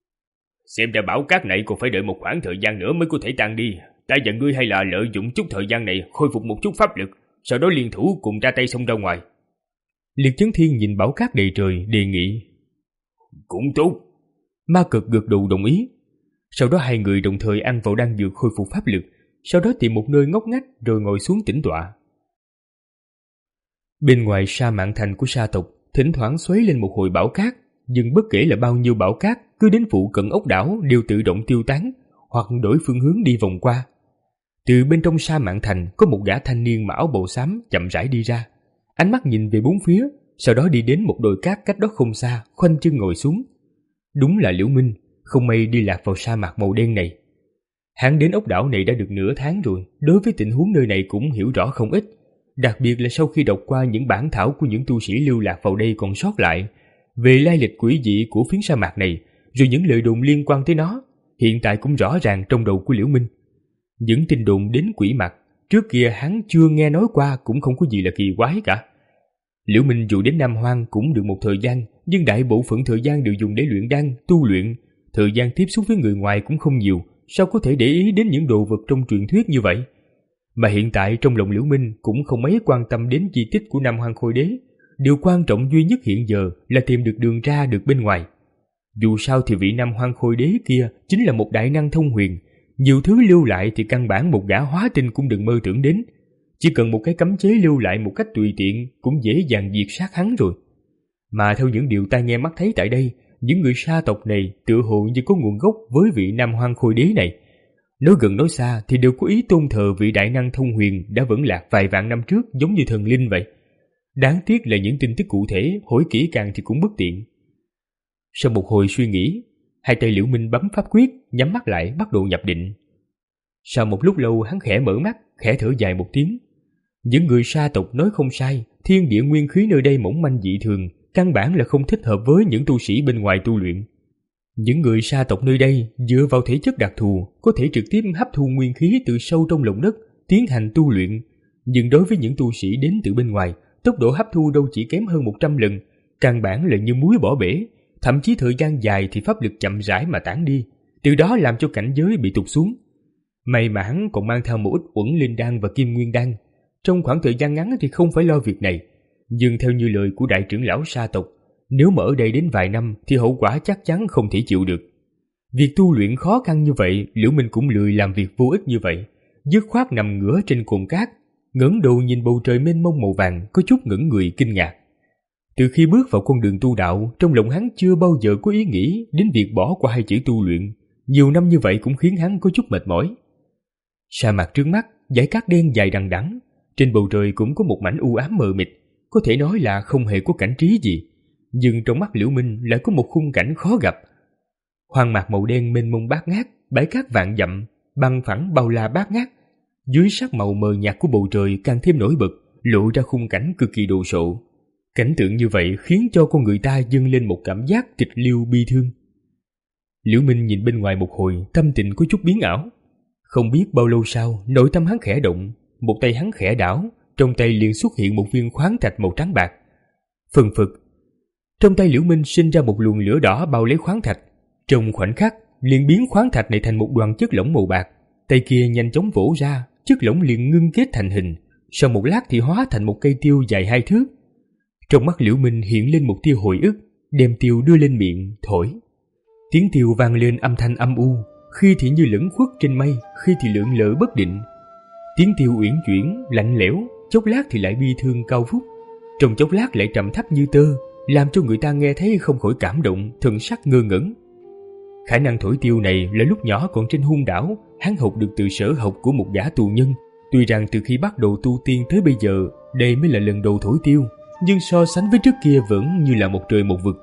Xem ra bảo cát này còn phải đợi một khoảng thời gian nữa mới có thể tan đi. Ta và ngươi hay là lợi dụng chút thời gian này khôi phục một chút pháp lực, sau đó liên thủ cùng ra tay xông ra ngoài. Liệt Chấn Thiên nhìn bảo cát đầy trời đề nghị. Cũng tốt. Ma Cực gật đầu đồng ý. Sau đó hai người đồng thời ăn vào đan dược khôi phục pháp lực, sau đó tìm một nơi ngóc ngách rồi ngồi xuống tĩnh tọa. Bên ngoài sa mạn thành của sa tộc thỉnh thoảng xoáy lên một hồi bão cát, nhưng bất kể là bao nhiêu bão cát cứ đến phụ cận ốc đảo đều tự động tiêu tán hoặc đổi phương hướng đi vòng qua. Từ bên trong sa mạn thành có một gã thanh niên mặc áo bào xám chậm rãi đi ra, ánh mắt nhìn về bốn phía, sau đó đi đến một đồi cát cách đó không xa, khoanh chân ngồi xuống. Đúng là Liễu Minh, không may đi lạc vào sa mạc màu đen này. Hắn đến ốc đảo này đã được nửa tháng rồi, đối với tình huống nơi này cũng hiểu rõ không ít, đặc biệt là sau khi đọc qua những bản thảo của những tu sĩ lưu lạc vào đây còn sót lại về lai lịch quỷ dị của phiến sa mạc này, rồi những lời đồn liên quan tới nó, hiện tại cũng rõ ràng trong đầu của Liễu Minh. Những tin đồn đến quỷ mạc trước kia hắn chưa nghe nói qua cũng không có gì là kỳ quái cả. Liễu Minh dù đến Nam Hoang cũng được một thời gian, nhưng đại bộ phận thời gian đều dùng để luyện đan, tu luyện, thời gian tiếp xúc với người ngoài cũng không nhiều, sao có thể để ý đến những đồ vật trong truyền thuyết như vậy. Mà hiện tại trong lòng Liễu Minh cũng không mấy quan tâm đến di tích của Nam Hoang Khôi Đế, điều quan trọng duy nhất hiện giờ là tìm được đường ra được bên ngoài. Dù sao thì vị Nam Hoang Khôi Đế kia chính là một đại năng thông huyền, nhiều thứ lưu lại thì căn bản một gã hóa tinh cũng đừng mơ tưởng đến. Chỉ cần một cái cấm chế lưu lại một cách tùy tiện cũng dễ dàng diệt sát hắn rồi. Mà theo những điều ta nghe mắt thấy tại đây, những người sa tộc này tựa hồ như có nguồn gốc với vị Nam Hoang Khôi Đế này. Nói gần nói xa thì đều có ý tôn thờ vị đại năng thông huyền đã vẫn lạc vài vạn năm trước, giống như thần linh vậy. Đáng tiếc là những tin tức cụ thể hỏi kỹ càng thì cũng bất tiện. Sau một hồi suy nghĩ, hai tay Liễu Minh bấm pháp quyết, nhắm mắt lại bắt đầu nhập định. Sau một lúc lâu hắn khẽ mở mắt, khẽ thở dài một tiếng. Những người sa tộc nói không sai, thiên địa nguyên khí nơi đây mỏng manh dị thường, căn bản là không thích hợp với những tu sĩ bên ngoài tu luyện. Những người sa tộc nơi đây dựa vào thể chất đặc thù có thể trực tiếp hấp thu nguyên khí từ sâu trong lòng đất tiến hành tu luyện, nhưng đối với những tu sĩ đến từ bên ngoài, tốc độ hấp thu đâu chỉ kém hơn một trăm lần, căn bản là như muối bỏ bể, thậm chí thời gian dài thì pháp lực chậm rãi mà tản đi, từ đó làm cho cảnh giới bị tụt xuống. May mà hắn còn mang theo một ít uẩn linh đan và kim nguyên đan, trong khoảng thời gian ngắn thì không phải lo việc này, nhưng theo như lời của đại trưởng lão sa tộc, nếu mà ở đây đến vài năm thì hậu quả chắc chắn không thể chịu được. Việc tu luyện khó khăn như vậy, Liễu Minh cũng lười làm việc vô ích như vậy, dứt khoát nằm ngửa trên cồn cát, ngẩng đầu nhìn bầu trời mênh mông màu vàng, có chút ngẩn người kinh ngạc. Từ khi bước vào con đường tu đạo, trong lòng hắn chưa bao giờ có ý nghĩ đến việc bỏ qua hai chữ tu luyện, nhiều năm như vậy cũng khiến hắn có chút mệt mỏi. Sa mạc trước mắt, dải cát đen dài đằng đẵng, trên bầu trời cũng có một mảnh u ám mờ mịt, có thể nói là không hề có cảnh trí gì, nhưng trong mắt Liễu Minh lại có một khung cảnh khó gặp. Hoang mạc màu đen mênh mông bát ngát, bãi cát vạn dặm, băng phẳng bao la bát ngát, dưới sắc màu mờ nhạt của bầu trời càng thêm nổi bật, lộ ra khung cảnh cực kỳ đồ sộ. Cảnh tượng như vậy khiến cho con người ta dâng lên một cảm giác tịch liêu bi thương. Liễu Minh nhìn bên ngoài một hồi, tâm tình có chút biến ảo. Không biết bao lâu sau, nội tâm hắn khẽ động, một tay hắn khẽ đảo, trong tay liền xuất hiện một viên khoáng thạch màu trắng bạc. Phần phật, trong tay Liễu Minh sinh ra một luồng lửa đỏ bao lấy khoáng thạch, trong khoảnh khắc liền biến khoáng thạch này thành một đoàn chất lỏng màu bạc. Tay kia nhanh chóng vỗ ra, chất lỏng liền ngưng kết thành hình, sau một lát thì hóa thành một cây tiêu dài hai thước. Trong mắt Liễu Minh hiện lên một tia hồi ức, đem tiêu đưa lên miệng thổi. Tiếng tiêu vang lên âm thanh âm u, khi thì như lẫn khuất trên mây, khi thì lượn lờ bất định. Tiếng tiêu uyển chuyển, lạnh lẽo, chốc lát thì lại bi thương cao vút, trong chốc lát lại trầm thấp như tơ, làm cho người ta nghe thấy không khỏi cảm động, thần sắc ngơ ngẩn. Khả năng thổi tiêu này là lúc nhỏ còn trên hung đảo, hắn học được từ sở học của một gã tù nhân. Tuy rằng từ khi bắt đầu tu tiên tới bây giờ, đây mới là lần đầu thổi tiêu, nhưng so sánh với trước kia vẫn như là một trời một vực.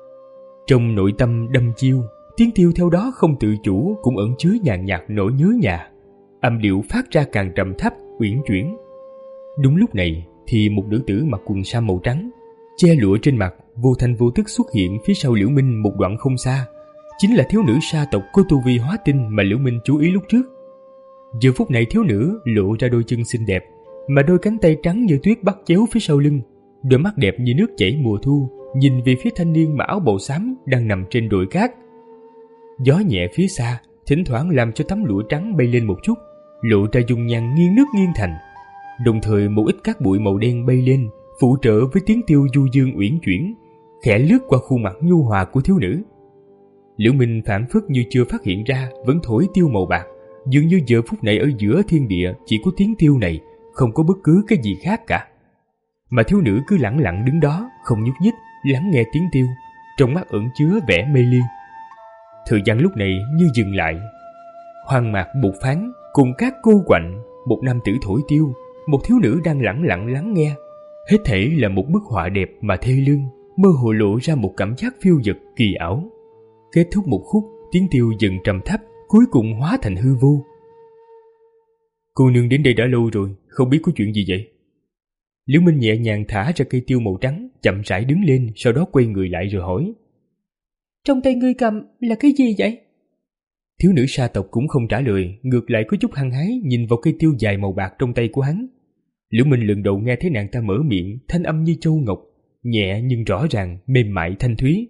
Trong nội tâm đâm chiêu, tiếng tiêu theo đó không tự chủ cũng ẩn chứa nhàn nhạt nỗi nhớ nhà, âm điệu phát ra càng trầm thấp, uyển chuyển. Đúng lúc này thì một nữ tử mặc quần sam màu trắng, che lụa trên mặt, vô thanh vô tức xuất hiện phía sau Liễu Minh một đoạn không xa, chính là thiếu nữ sa tộc có tu vi hóa tinh mà Liễu Minh chú ý lúc trước. Giờ phút này thiếu nữ lộ ra đôi chân xinh đẹp, mà đôi cánh tay trắng như tuyết bắt chéo phía sau lưng, đôi mắt đẹp như nước chảy mùa thu, nhìn về phía thanh niên mặc áo bào xám đang nằm trên đồi cát. Gió nhẹ phía xa thỉnh thoảng làm cho tấm lụa trắng bay lên một chút, lộ ra dung nhan nghiêng nước nghiêng thành. Đồng thời một ít cát bụi màu đen bay lên, phụ trợ với tiếng tiêu du dương uyển chuyển, khẽ lướt qua khuôn mặt nhu hòa của thiếu nữ. Liễu Minh phảng phất như chưa phát hiện ra, vẫn thổi tiêu màu bạc, dường như giờ phút này ở giữa thiên địa chỉ có tiếng tiêu này, không có bất cứ cái gì khác cả. Mà thiếu nữ cứ lẳng lặng đứng đó, không nhúc nhích, lắng nghe tiếng tiêu, trong mắt ẩn chứa vẻ mê ly. Thời gian lúc này như dừng lại. Hoang mạc bụt phán, cùng các cô quạnh, một nam tử thổi tiêu, một thiếu nữ đang lẳng lặng lắng nghe. Hết thảy là một bức họa đẹp mà thê lương, mơ hồ lộ ra một cảm giác phiêu dật kỳ ảo. Kết thúc một khúc, tiếng tiêu dần trầm thấp, cuối cùng hóa thành hư vô. Cô nương đến đây đã lâu rồi, không biết có chuyện gì vậy? Liễu Minh nhẹ nhàng thả ra cây tiêu màu trắng, chậm rãi đứng lên, sau đó quay người lại rồi hỏi. Trong tay ngươi cầm là cái gì vậy? Thiếu nữ sa tộc cũng không trả lời, ngược lại có chút hăng hái nhìn vào cây tiêu dài màu bạc trong tay của hắn. Liễu Minh lần đầu nghe thấy nàng ta mở miệng, thanh âm như châu ngọc, nhẹ nhưng rõ ràng, mềm mại thanh thúy.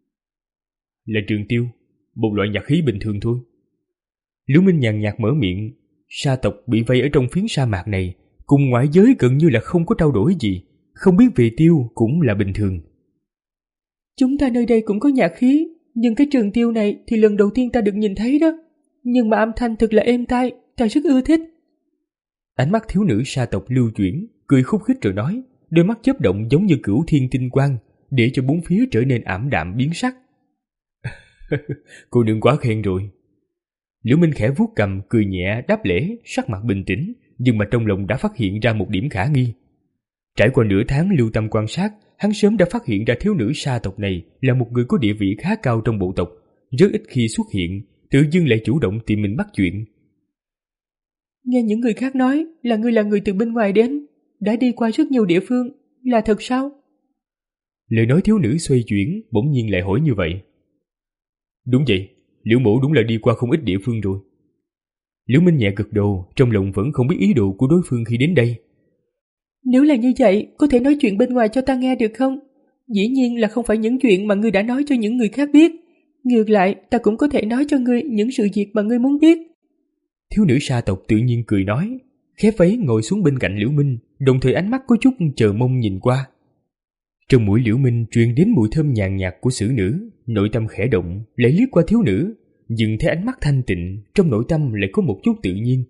Là trường tiêu, một loại nhạc khí bình thường thôi. Liễu Minh nhàn nhạt mở miệng. Sa tộc bị vây ở trong phiến sa mạc này, cùng ngoại giới gần như là không có trao đổi gì, không biết về tiêu cũng là bình thường. Chúng ta nơi đây cũng có nhạc khí, nhưng cái trường tiêu này thì lần đầu tiên ta được nhìn thấy đó. Nhưng mà âm thanh thật là êm tai, ta rất ưa thích. Ánh mắt thiếu nữ sa tộc lưu chuyển, cười khúc khích rồi nói, đôi mắt chớp động giống như cửu thiên tinh quang, để cho bốn phía trở nên ảm đạm biến sắc. Cô đừng quá khen rồi. Liễu Minh khẽ vuốt cằm cười nhẹ đáp lễ, sắc mặt bình tĩnh, nhưng mà trong lòng đã phát hiện ra một điểm khả nghi. Trải qua nửa tháng lưu tâm quan sát, hắn sớm đã phát hiện ra thiếu nữ sa tộc này là một người có địa vị khá cao trong bộ tộc, rất ít khi xuất hiện, tự dưng lại chủ động tìm mình bắt chuyện. Nghe những người khác nói là ngươi là người từ bên ngoài đến, đã đi qua rất nhiều địa phương, là thật sao? Lời nói thiếu nữ xoay chuyển, bỗng nhiên lại hỏi như vậy. Đúng vậy, Liễu mỗ đúng là đi qua không ít địa phương rồi. Liễu Minh nhẹ gật đầu, trong lòng vẫn không biết ý đồ của đối phương khi đến đây. Nếu là như vậy, có thể nói chuyện bên ngoài cho ta nghe được không? Dĩ nhiên là không phải những chuyện mà ngươi đã nói cho những người khác biết. Ngược lại, ta cũng có thể nói cho ngươi những sự việc mà ngươi muốn biết. Thiếu nữ sa tộc tự nhiên cười nói, khép váy ngồi xuống bên cạnh Liễu Minh, đồng thời ánh mắt có chút chờ mong nhìn qua. Trong mũi Liễu Minh truyền đến mùi thơm nhàn nhạt của xử nữ, nội tâm khẽ động, lại liếc qua thiếu nữ, nhưng thấy ánh mắt thanh tịnh, trong nội tâm lại có một chút tự nhiên.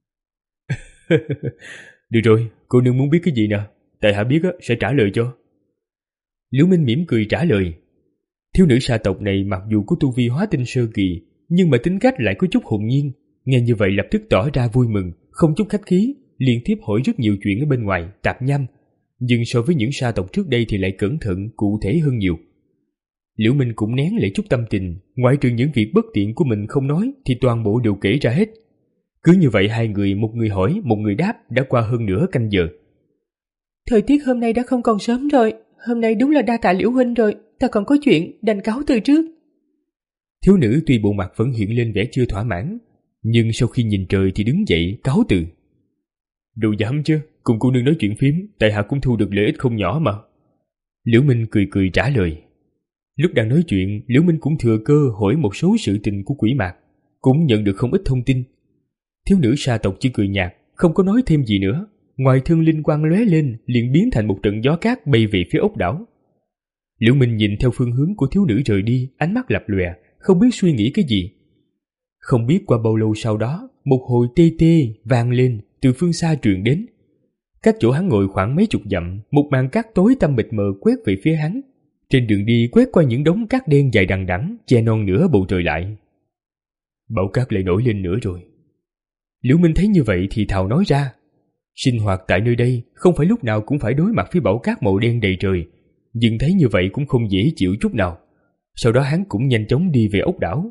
Được rồi, cô nương muốn biết cái gì nè, tại hạ biết á, sẽ trả lời cho. Liễu Minh mỉm cười trả lời. Thiếu nữ sa tộc này mặc dù có tu vi hóa tinh sơ kỳ, nhưng mà tính cách lại có chút hồn nhiên, nghe như vậy lập tức tỏ ra vui mừng, không chút khách khí, liên tiếp hỏi rất nhiều chuyện ở bên ngoài, tạp nhăm. Nhưng so với những sa tộc trước đây thì lại cẩn thận, cụ thể hơn nhiều. Liễu Minh cũng nén lại chút tâm tình, ngoại trừ những việc bất tiện của mình không nói thì toàn bộ đều kể ra hết. Cứ như vậy hai người, một người hỏi, một người đáp, đã qua hơn nửa canh giờ. Thời tiết hôm nay đã không còn sớm rồi, hôm nay đúng là đa tạ Liễu huynh rồi, ta còn có chuyện, đành cáo từ trước. Thiếu nữ tuy bộ mặt vẫn hiện lên vẻ chưa thỏa mãn, nhưng sau khi nhìn trời thì đứng dậy cáo từ. Đồ dám chứ, cùng cô nương nói chuyện phím, tại hạ cũng thu được lợi ích không nhỏ mà. Liễu Minh cười cười trả lời. Lúc đang nói chuyện, Liễu Minh cũng thừa cơ hỏi một số sự tình của quỷ mạc, cũng nhận được không ít thông tin. Thiếu nữ sa tộc chỉ cười nhạt, không có nói thêm gì nữa, ngoài thân linh quang lóe lên liền biến thành một trận gió cát bay về phía ốc đảo. Liễu Minh nhìn theo phương hướng của thiếu nữ rời đi, ánh mắt lập lòe, không biết suy nghĩ cái gì. Không biết qua bao lâu sau đó, một hồi tê tê vang lên từ phương xa truyền đến. Cách chỗ hắn ngồi khoảng mấy chục dặm, một màn cát tối tăm mịt mờ quét về phía hắn. Trên đường đi quét qua những đống cát đen dài đằng đẵng, che non nửa bầu trời lại. Bão cát lại nổi lên nữa rồi. Liễu Minh thấy như vậy thì thào nói ra. Sinh hoạt tại nơi đây không phải lúc nào cũng phải đối mặt với bão cát màu đen đầy trời, nhưng thấy như vậy cũng không dễ chịu chút nào. Sau đó hắn cũng nhanh chóng đi về ốc đảo.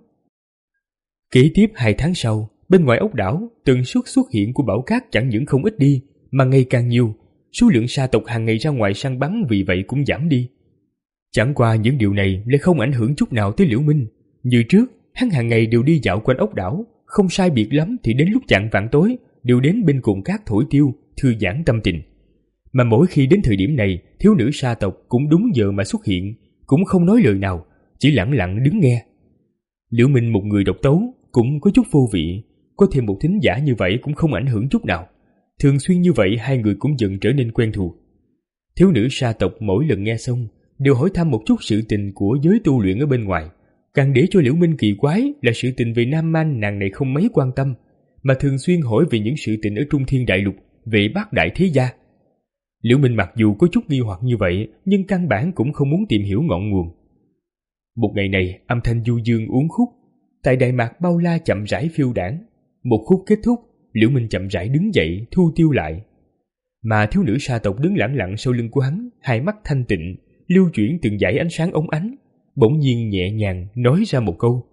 Kế tiếp hai tháng sau, bên ngoài ốc đảo, tần suất xuất hiện của bão cát chẳng những không ít đi, mà ngày càng nhiều. Số lượng sa tộc hàng ngày ra ngoài săn bắn vì vậy cũng giảm đi. Chẳng qua những điều này lại không ảnh hưởng chút nào tới Liễu Minh. Như trước, hắn hàng ngày đều đi dạo quanh ốc đảo, không sai biệt lắm thì đến lúc chạng vạng tối đều đến bên cồn cát thổi tiêu, thư giãn tâm tình. Mà mỗi khi đến thời điểm này, thiếu nữ sa tộc cũng đúng giờ mà xuất hiện, cũng không nói lời nào, chỉ lặng lặng đứng nghe. Liễu Minh một người độc tấu cũng có chút vô vị, có thêm một thính giả như vậy cũng không ảnh hưởng chút nào. Thường xuyên như vậy hai người cũng dần trở nên quen thuộc. Thiếu nữ sa tộc mỗi lần nghe xong đều hỏi thăm một chút sự tình của giới tu luyện ở bên ngoài. Càng để cho Liễu Minh kỳ quái là sự tình về Nam Man nàng này không mấy quan tâm, mà thường xuyên hỏi về những sự tình ở Trung Thiên Đại Lục, về bát đại thế gia. Liễu Minh mặc dù có chút nghi hoặc như vậy, nhưng căn bản cũng không muốn tìm hiểu ngọn nguồn. Một ngày này, âm thanh du dương uốn khúc, tại Đại Mạc bao la chậm rãi phiêu đãng. Một khúc kết thúc, Liễu Minh chậm rãi đứng dậy, thu tiêu lại. Mà thiếu nữ sa tộc đứng lặng lặng sau lưng của hắn, hai mắt thanh tịnh, lưu chuyển từng dải ánh sáng óng ánh, bỗng nhiên nhẹ nhàng nói ra một câu.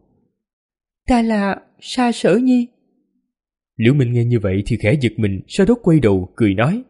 Ta là Sa Sở Nhi. Liễu Minh nghe như vậy thì khẽ giật mình, sau đó quay đầu cười nói.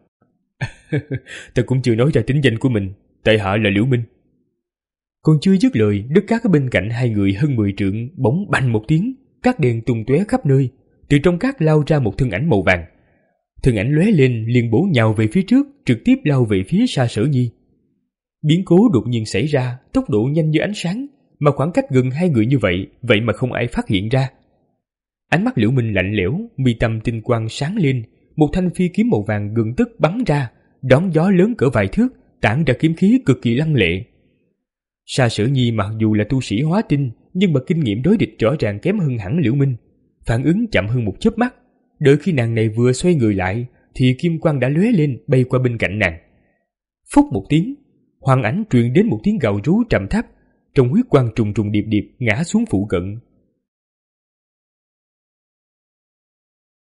Ta cũng chưa nói ra tính danh của mình, tại hạ là Liễu Minh. Còn chưa dứt lời, đất cát ở bên cạnh hai người hơn mười trượng bỗng bành một tiếng, cát đen tung tóe khắp nơi, từ trong cát lao ra một thân ảnh màu vàng. Thân ảnh lóe lên liền bổ nhào về phía trước, trực tiếp lao về phía Sa Sở Nhi. Biến cố đột nhiên xảy ra, tốc độ nhanh như ánh sáng, mà khoảng cách gần hai người như vậy, vậy mà không ai phát hiện ra. Ánh mắt Liễu Minh lạnh lẽo, mi tâm tinh quang sáng lên, một thanh phi kiếm màu vàng gần tức bắn ra, đón gió lớn cỡ vài thước, tản ra kiếm khí cực kỳ lăng lệ. Sa Sở Nhi mặc dù là tu sĩ hóa tinh, nhưng mà kinh nghiệm đối địch rõ ràng kém hơn hẳn Liễu Minh, phản ứng chậm hơn một chớp mắt. Đợi khi nàng này vừa xoay người lại, thì kim quang đã lóe lên bay qua bên cạnh nàng. Phúc một tiếng, hoàng ảnh truyền đến một tiếng gào rú trầm thấp, trong huyết quang trùng trùng điệp điệp ngã xuống phụ cận.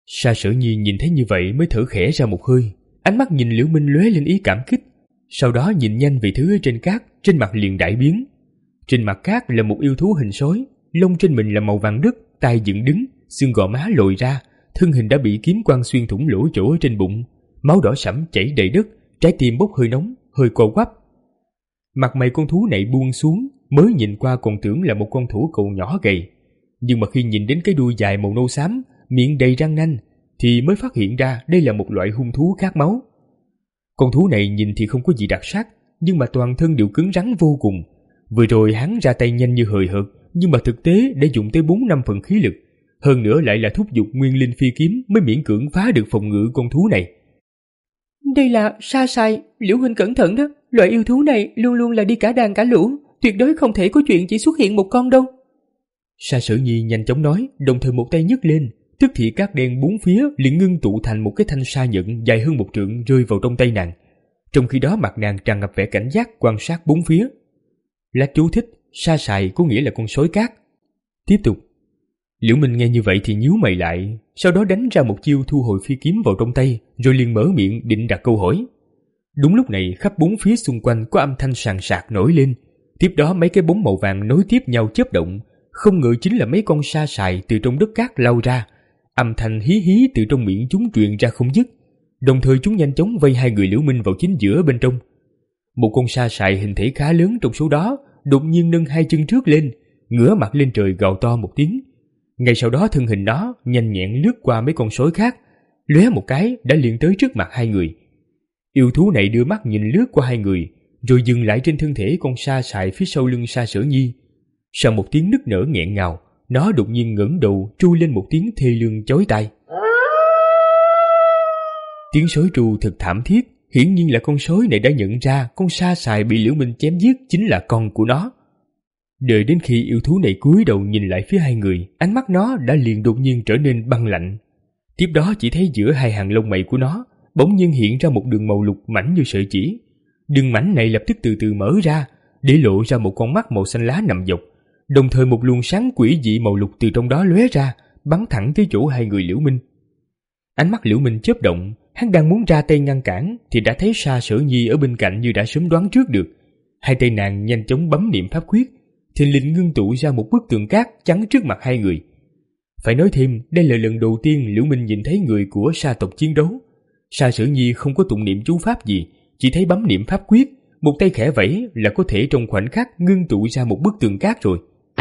Sa Sở Nhi nhìn thấy như vậy mới thở khẽ ra một hơi, ánh mắt nhìn Liễu Minh lóe lên ý cảm kích, sau đó nhìn nhanh về thứ ở trên cát, trên mặt liền đại biến. Trên mặt cát là một yêu thú hình sói, lông trên mình là màu vàng đất, tai dựng đứng, xương gò má lồi ra, thân hình đã bị kiếm quang xuyên thủng lỗ chỗ ở trên bụng, máu đỏ sẫm chảy đầy đất, trái tim bốc hơi nóng, hơi co quắp. Mặt mày con thú này buông xuống, mới nhìn qua còn tưởng là một con thổ cậu nhỏ gầy, nhưng mà khi nhìn đến cái đuôi dài màu nâu xám, miệng đầy răng nanh, thì mới phát hiện ra đây là một loại hung thú khát máu. Con thú này nhìn thì không có gì đặc sắc, nhưng mà toàn thân đều cứng rắn vô cùng. Vừa rồi hắn ra tay nhanh như hời hợt, nhưng mà thực tế đã dùng tới bốn năm phần khí lực, hơn nữa lại là thúc giục nguyên linh phi kiếm mới miễn cưỡng phá được phòng ngự con thú này. Đây là sa sài, Liễu huynh cẩn thận đó, loại yêu thú này luôn luôn là đi cả đàn cả lũ, tuyệt đối không thể có chuyện chỉ xuất hiện một con đâu. Sa Sở Nhi nhanh chóng nói, đồng thời một tay nhấc lên, tức thì cát đen bốn phía liền ngưng tụ thành một cái thanh sa nhẫn dài hơn một trượng rơi vào trong tay nàng. Trong khi đó mặt nàng tràn ngập vẻ cảnh giác quan sát bốn phía. Lát chú thích, sa sài có nghĩa là con sói cát. Tiếp tục. Liễu Minh nghe như vậy thì nhíu mày lại, sau đó đánh ra một chiêu thu hồi phi kiếm vào trong tay, rồi liền mở miệng định đặt câu hỏi. Đúng lúc này khắp bốn phía xung quanh có âm thanh sàn sạc nổi lên, tiếp đó mấy cái bóng màu vàng nối tiếp nhau chớp động, không ngờ chính là mấy con sa sài từ trong đất cát lao ra. Âm thanh hí hí từ trong miệng chúng truyền ra không dứt, đồng thời chúng nhanh chóng vây hai người Liễu Minh vào chính giữa bên trong. Một con sa sài hình thể khá lớn trong số đó đột nhiên nâng hai chân trước lên, ngửa mặt lên trời gào to một tiếng. Ngay sau đó thân hình nó nhanh nhẹn lướt qua mấy con sói khác, lóe một cái đã liền tới trước mặt hai người. Yêu thú này đưa mắt nhìn lướt qua hai người, rồi dừng lại trên thân thể con sa sài phía sau lưng Sa Sở Nhi. Sau một tiếng nức nở nghẹn ngào, nó đột nhiên ngẩng đầu tru lên một tiếng thê lương chói tai. Tiếng sói tru thật thảm thiết, hiển nhiên là con sói này đã nhận ra con sa sài bị Liễu Minh chém giết chính là con của nó. Đợi đến khi yêu thú này cúi đầu nhìn lại phía hai người, ánh mắt nó đã liền đột nhiên trở nên băng lạnh. Tiếp đó chỉ thấy giữa hai hàng lông mày của nó bỗng nhiên hiện ra một đường màu lục mảnh như sợi chỉ. Đường mảnh này lập tức từ từ mở ra, để lộ ra một con mắt màu xanh lá nằm dọc, đồng thời một luồng sáng quỷ dị màu lục từ trong đó lóe ra, bắn thẳng tới chỗ hai người Liễu Minh. Ánh mắt Liễu Minh chớp động, hắn đang muốn ra tay ngăn cản thì đã thấy Sa Sở Nhi ở bên cạnh như đã sớm đoán trước được. Hai tay nàng nhanh chóng bấm niệm pháp quyết, thình lình ngưng tụ ra một bức tường cát chắn trước mặt hai người. Phải nói thêm, đây là lần đầu tiên Liễu Minh nhìn thấy người của Sa tộc chiến đấu. Sa Sở Nhi không có tụng niệm chú pháp gì, chỉ thấy bấm niệm pháp quyết, một tay khẽ vẫy là có thể trong khoảnh khắc ngưng tụ ra một bức tường cát rồi.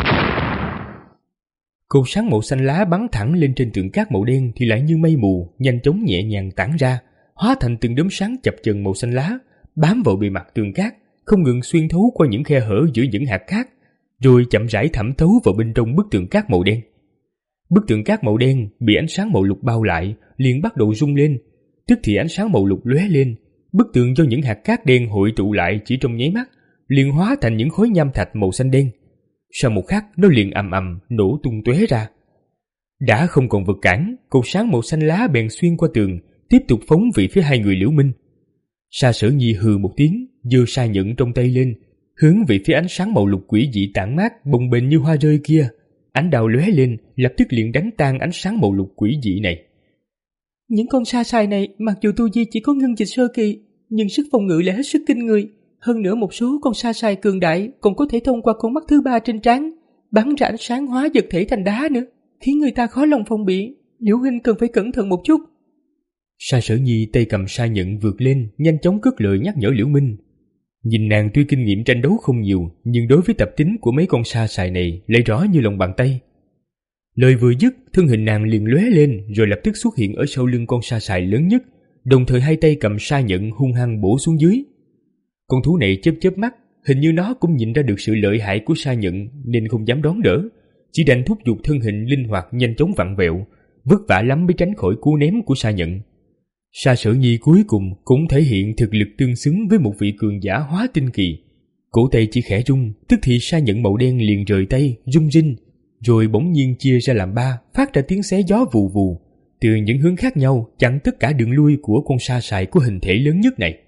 Cột sáng màu xanh lá bắn thẳng lên trên tường cát màu đen thì lại như mây mù, nhanh chóng nhẹ nhàng tản ra, hóa thành từng đốm sáng chập chờn màu xanh lá, bám vào bề mặt tường cát, không ngừng xuyên thấu qua những khe hở giữa những hạt cát, rồi chậm rãi thẩm thấu vào bên trong bức tường cát màu đen. Bức tường cát màu đen bị ánh sáng màu lục bao lại, liền bắt đầu rung lên, tức thì ánh sáng màu lục lóe lên, bức tường do những hạt cát đen hội tụ lại chỉ trong nháy mắt, liền hóa thành những khối nham thạch màu xanh đen. Sau một khắc nó liền ầm ầm nổ tung tóe ra. Đã không còn vật cản, cột sáng màu xanh lá bèn xuyên qua tường, tiếp tục phóng về phía hai người Liễu Minh. Sa Sở Nhi hừ một tiếng, giơ sa nhẫn trong tay lên, hướng về phía ánh sáng màu lục quỷ dị tản mát bồng bềnh như hoa rơi kia. Ánh đao lóe lên, lập tức liền đánh tan ánh sáng màu lục quỷ dị này. Những con sa sài này mặc dù tu vi chỉ có ngưng dịch sơ kỳ, nhưng sức phòng ngự lại hết sức kinh người. Hơn nữa một số con sa sài cường đại còn có thể thông qua con mắt thứ ba trên trán, bắn ra ánh sáng hóa vật thể thành đá nữa, khiến người ta khó lòng phòng bị. Liễu huynh cần phải cẩn thận một chút. Sa Sở Nhi tay cầm sa nhận vượt lên, nhanh chóng cất lời nhắc nhở Liễu Minh. Nhìn nàng tuy kinh nghiệm tranh đấu không nhiều, nhưng đối với tập tính của mấy con sa sài này lại rõ như lòng bàn tay. Lời vừa dứt, thân hình nàng liền lóe lên, rồi lập tức xuất hiện ở sau lưng con sa sài lớn nhất, đồng thời hai tay cầm sa nhận hung hăng bổ xuống dưới. Con thú này chớp chớp mắt, hình như nó cũng nhìn ra được sự lợi hại của sa nhận nên không dám đón đỡ, chỉ đành thúc giục thân hình linh hoạt nhanh chóng vặn vẹo, vất vả lắm mới tránh khỏi cú ném của sa nhận. Sa Sở Nhi cuối cùng cũng thể hiện thực lực tương xứng với một vị cường giả hóa tinh kỳ. Cổ tay chỉ khẽ rung, tức thì sa nhận màu đen liền rời tay, rung rinh, rồi bỗng nhiên chia ra làm ba, phát ra tiếng xé gió vù vù, từ những hướng khác nhau chặn tất cả đường lui của con sa sài có hình thể lớn nhất này.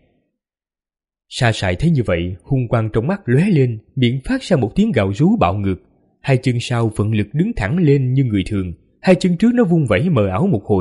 Sa sài thấy như vậy, hung quang trong mắt lóe lên, miệng phát ra một tiếng gào rú bạo ngược, hai chân sau vận lực đứng thẳng lên như người thường, hai chân trước nó vung vẩy mờ ảo một hồi,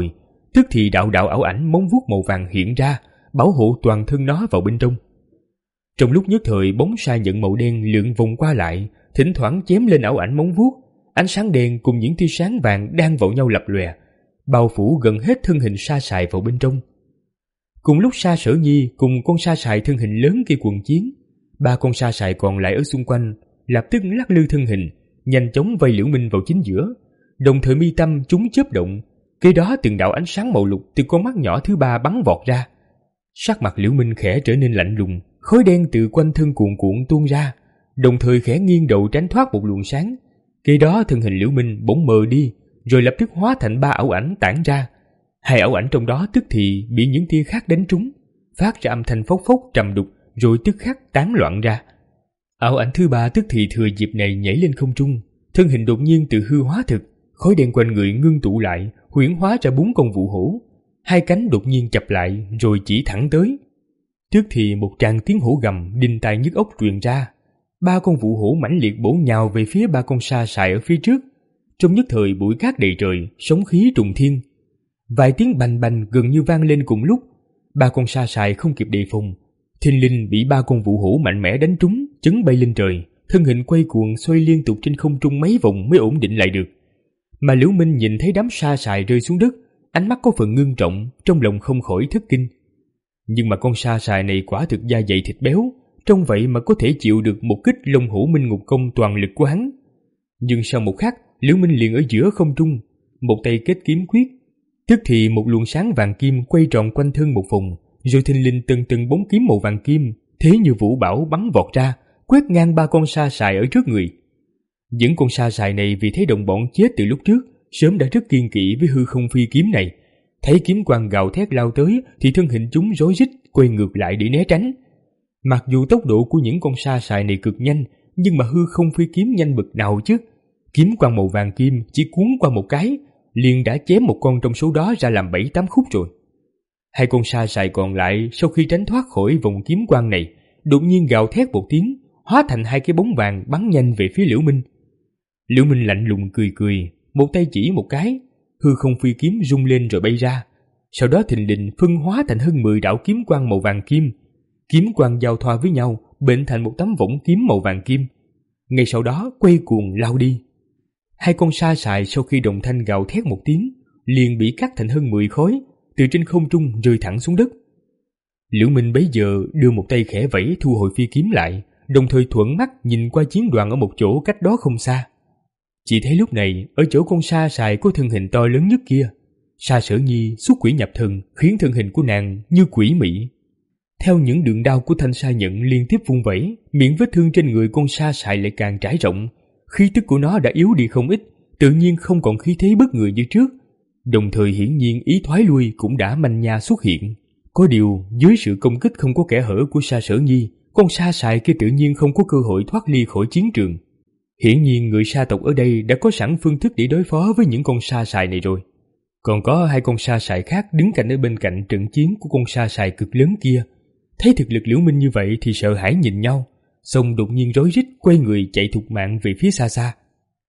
tức thì đạo đạo ảo ảnh móng vuốt màu vàng hiện ra, bảo hộ toàn thân nó vào bên trong. Trong lúc nhất thời, bóng sa nhận màu đen lượn vòng qua lại, thỉnh thoảng chém lên ảo ảnh móng vuốt. Ánh sáng đen cùng những tia sáng vàng đang vào nhau lập lòe, bao phủ gần hết thân hình sa sài vào bên trong. Cùng lúc Sa Sở Nhi cùng con sa sài thân hình lớn kia quần chiến, ba con sa sài còn lại ở xung quanh lập tức lắc lư thân hình, nhanh chóng vây Liễu Minh vào chính giữa. Đồng thời mi tâm chúng chớp động, kế đó từng đạo ánh sáng màu lục từ con mắt nhỏ thứ ba bắn vọt ra. Sắc mặt Liễu Minh khẽ trở nên lạnh lùng, khói đen từ quanh thân cuồn cuộn tuôn ra, đồng thời khẽ nghiêng đầu tránh thoát một luồng sáng. Kế đó thân hình Liễu Minh bỗng mờ đi, rồi lập tức hóa thành ba ảo ảnh tản ra. Hai ảo ảnh trong đó tức thì bị những tia khác đánh trúng, phát ra âm thanh phốc phốc trầm đục, rồi tức khắc tán loạn ra. Ảo ảnh thứ ba tức thì thừa dịp này nhảy lên không trung, thân hình đột nhiên từ hư hóa thực, khói đen quanh người ngưng tụ lại, huyễn hóa ra bốn con vụ hổ. Hai cánh đột nhiên chập lại rồi chỉ thẳng tới. Tức thì một tràng tiếng hổ gầm đinh tai nhức óc truyền ra. Ba con vụ hổ mãnh liệt bổ nhào về phía ba con sa sài ở phía trước. Trong nhất thời bụi cát đầy trời, sóng khí trùng thiên. Vài tiếng bành bành gần như vang lên cùng lúc. Ba con sa sài không kịp đề phòng, thình lình bị ba con vụ hổ mạnh mẽ đánh trúng, chấn bay lên trời, thân hình quay cuồng xoay liên tục trên không trung mấy vòng mới ổn định lại được. Mà Liễu Minh nhìn thấy đám sa sài rơi xuống đất, ánh mắt có phần ngưng trọng, trong lòng không khỏi thất kinh. Nhưng mà con sa sài này quả thực da dày thịt béo, trông vậy mà có thể chịu được một kích Long Hổ Minh Ngục Công toàn lực của hắn. Nhưng sau một khắc, Liễu Minh liền ở giữa không trung, một tay kết kiếm quyết, tức thì một luồng sáng vàng kim quay tròn quanh thân một vòng, rồi thình lình từng từng bóng kiếm màu vàng kim thế như vũ bão bắn vọt ra, quét ngang ba con sa sài ở trước người. Những con sa sài này vì thấy đồng bọn chết từ lúc trước, sớm đã rất kiên kỵ với hư không phi kiếm này. Thấy kiếm quang gào thét lao tới thì thân hình chúng rối rít quay ngược lại để né tránh. Mặc dù tốc độ của những con sa sài này cực nhanh, nhưng mà hư không phi kiếm nhanh bực nào chứ. Kiếm quang màu vàng kim chỉ cuốn qua một cái, liền đã chém một con trong số đó ra làm bảy tám khúc rồi. Hai con sa sài còn lại sau khi tránh thoát khỏi vòng kiếm quang này, đột nhiên gào thét một tiếng, hóa thành hai cái bóng vàng bắn nhanh về phía Liễu Minh. Liễu Minh lạnh lùng cười cười, một tay chỉ một cái, hư không phi kiếm rung lên rồi bay ra. Sau đó thình lình phân hóa thành hơn mười đạo kiếm quang màu vàng kim. Kiếm quang giao thoa với nhau, bệnh thành một tấm võng kiếm màu vàng kim. Ngay sau đó quay cuồng lao đi. Hai con sa sài sau khi đồng thanh gào thét một tiếng, liền bị cắt thành hơn mười khối, từ trên không trung rơi thẳng xuống đất. Liễu Minh bấy giờ đưa một tay khẽ vẫy thu hồi phi kiếm lại, đồng thời thuận mắt nhìn qua chiến đoàn ở một chỗ cách đó không xa. Chỉ thấy lúc này, ở chỗ con sa sài có thân hình to lớn nhất kia, Sa Sở Nhi xuất quỷ nhập thần, khiến thân hình của nàng như quỷ mị. Theo những đường đao của thanh sa nhận liên tiếp vung vẩy, miệng vết thương trên người con sa sài lại càng trải rộng. Khí tức của nó đã yếu đi không ít, tự nhiên không còn khí thế bất người như trước. Đồng thời hiển nhiên ý thoái lui cũng đã manh nha xuất hiện. Có điều, dưới sự công kích không có kẽ hở của Sa Sở Nhi, con sa sài kia tự nhiên không có cơ hội thoát ly khỏi chiến trường. Hiển nhiên người sa tộc ở đây đã có sẵn phương thức để đối phó với những con sa sài này rồi. Còn có hai con sa sài khác đứng cạnh ở bên cạnh trận chiến của con sa sài cực lớn kia. Thấy thực lực Liễu Minh như vậy thì sợ hãi nhìn nhau, xong đột nhiên rối rít quay người chạy thục mạng về phía xa xa.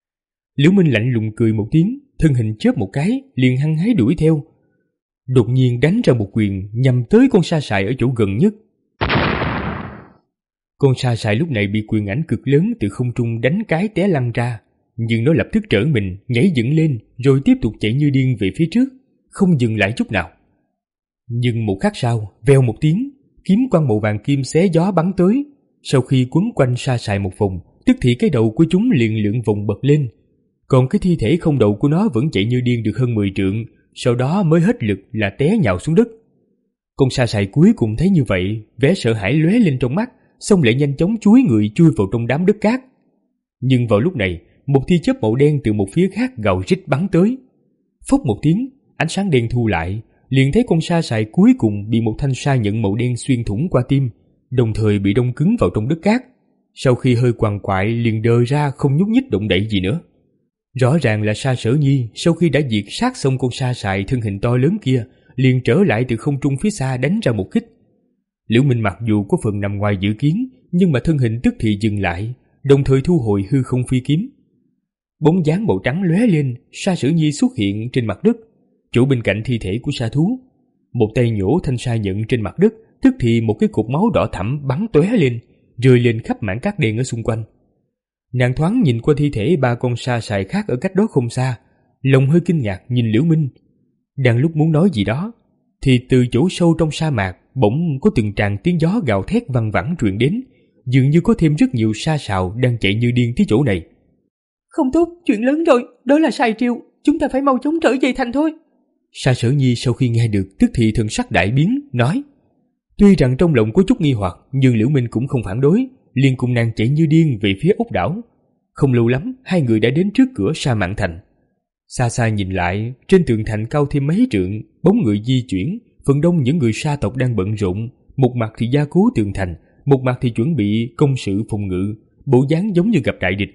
Liễu Minh lạnh lùng cười một tiếng, thân hình chớp một cái liền hăng hái đuổi theo. Đột nhiên đánh ra một quyền nhằm tới con sa sài ở chỗ gần nhất. Con sa sài lúc này bị quyền ảnh cực lớn từ không trung đánh cái té lăn ra, nhưng nó lập tức trở mình, nhảy dựng lên rồi tiếp tục chạy như điên về phía trước, không dừng lại chút nào. Nhưng một khắc sau, vèo một tiếng, kiếm quang màu vàng kim xé gió bắn tới. Sau khi quấn quanh sa sài một vòng, tức thì cái đầu của chúng liền lượn vòng bật lên, còn cái thi thể không đầu của nó vẫn chạy như điên được hơn mười trượng, sau đó mới hết lực là té nhào xuống đất. Con sa sài cuối cùng thấy như vậy, vẻ sợ hãi lóe lên trong mắt, xong lại nhanh chóng chúi người chui vào trong đám đất cát. Nhưng vào lúc này, một tia chớp màu đen từ một phía khác gào rít bắn tới. Phốc một tiếng, ánh sáng đen thu lại, liền thấy con sa sài cuối cùng bị một thanh sa nhận màu đen xuyên thủng qua tim, đồng thời bị đông cứng vào trong đất cát. Sau khi hơi quằn quại liền đờ ra không nhúc nhích động đậy gì nữa. Rõ ràng là Sa Sở Nhi sau khi đã diệt sát xong con sa sài thân hình to lớn kia, liền trở lại từ không trung phía xa đánh ra một kích. Liễu Minh mặc dù có phần nằm ngoài dự kiến, nhưng mà thân hình tức thì dừng lại, đồng thời thu hồi hư không phi kiếm. Bóng dáng màu trắng lóe lên, Sa Sở Nhi xuất hiện trên mặt đất. chỗ bên cạnh thi thể của sa thú. Một tay nhổ thanh sa nhận trên mặt đất, tức thì một cái cục máu đỏ thẫm bắn tóe lên, rơi lên khắp mảng cát đen ở xung quanh. Nàng thoáng nhìn qua thi thể ba con sa sài khác ở cách đó không xa, lòng hơi kinh ngạc nhìn Liễu Minh. Đang lúc muốn nói gì đó, thì từ chỗ sâu trong sa mạc bỗng có từng tràng tiếng gió gào thét văng vẳng truyền đến, dường như có thêm rất nhiều sa sào đang chạy như điên tới chỗ này. Không tốt, chuyện lớn rồi, đó là sai triều, chúng ta phải mau chóng trở về thành thôi. Sa Sở Nhi sau khi nghe được tức thì thần sắc đại biến, nói. Tuy rằng trong lòng có chút nghi hoặc, nhưng Liễu Minh cũng không phản đối, liền cùng nàng chạy như điên về phía ốc đảo. Không lâu lắm, hai người đã đến trước cửa Sa Mạn Thành. Xa xa nhìn lại, trên tường thành cao thêm mấy trượng, bóng người di chuyển, phần đông những người sa tộc đang bận rộn, một mặt thì gia cố tường thành, một mặt thì chuẩn bị công sự phòng ngự, bộ dáng giống như gặp đại địch.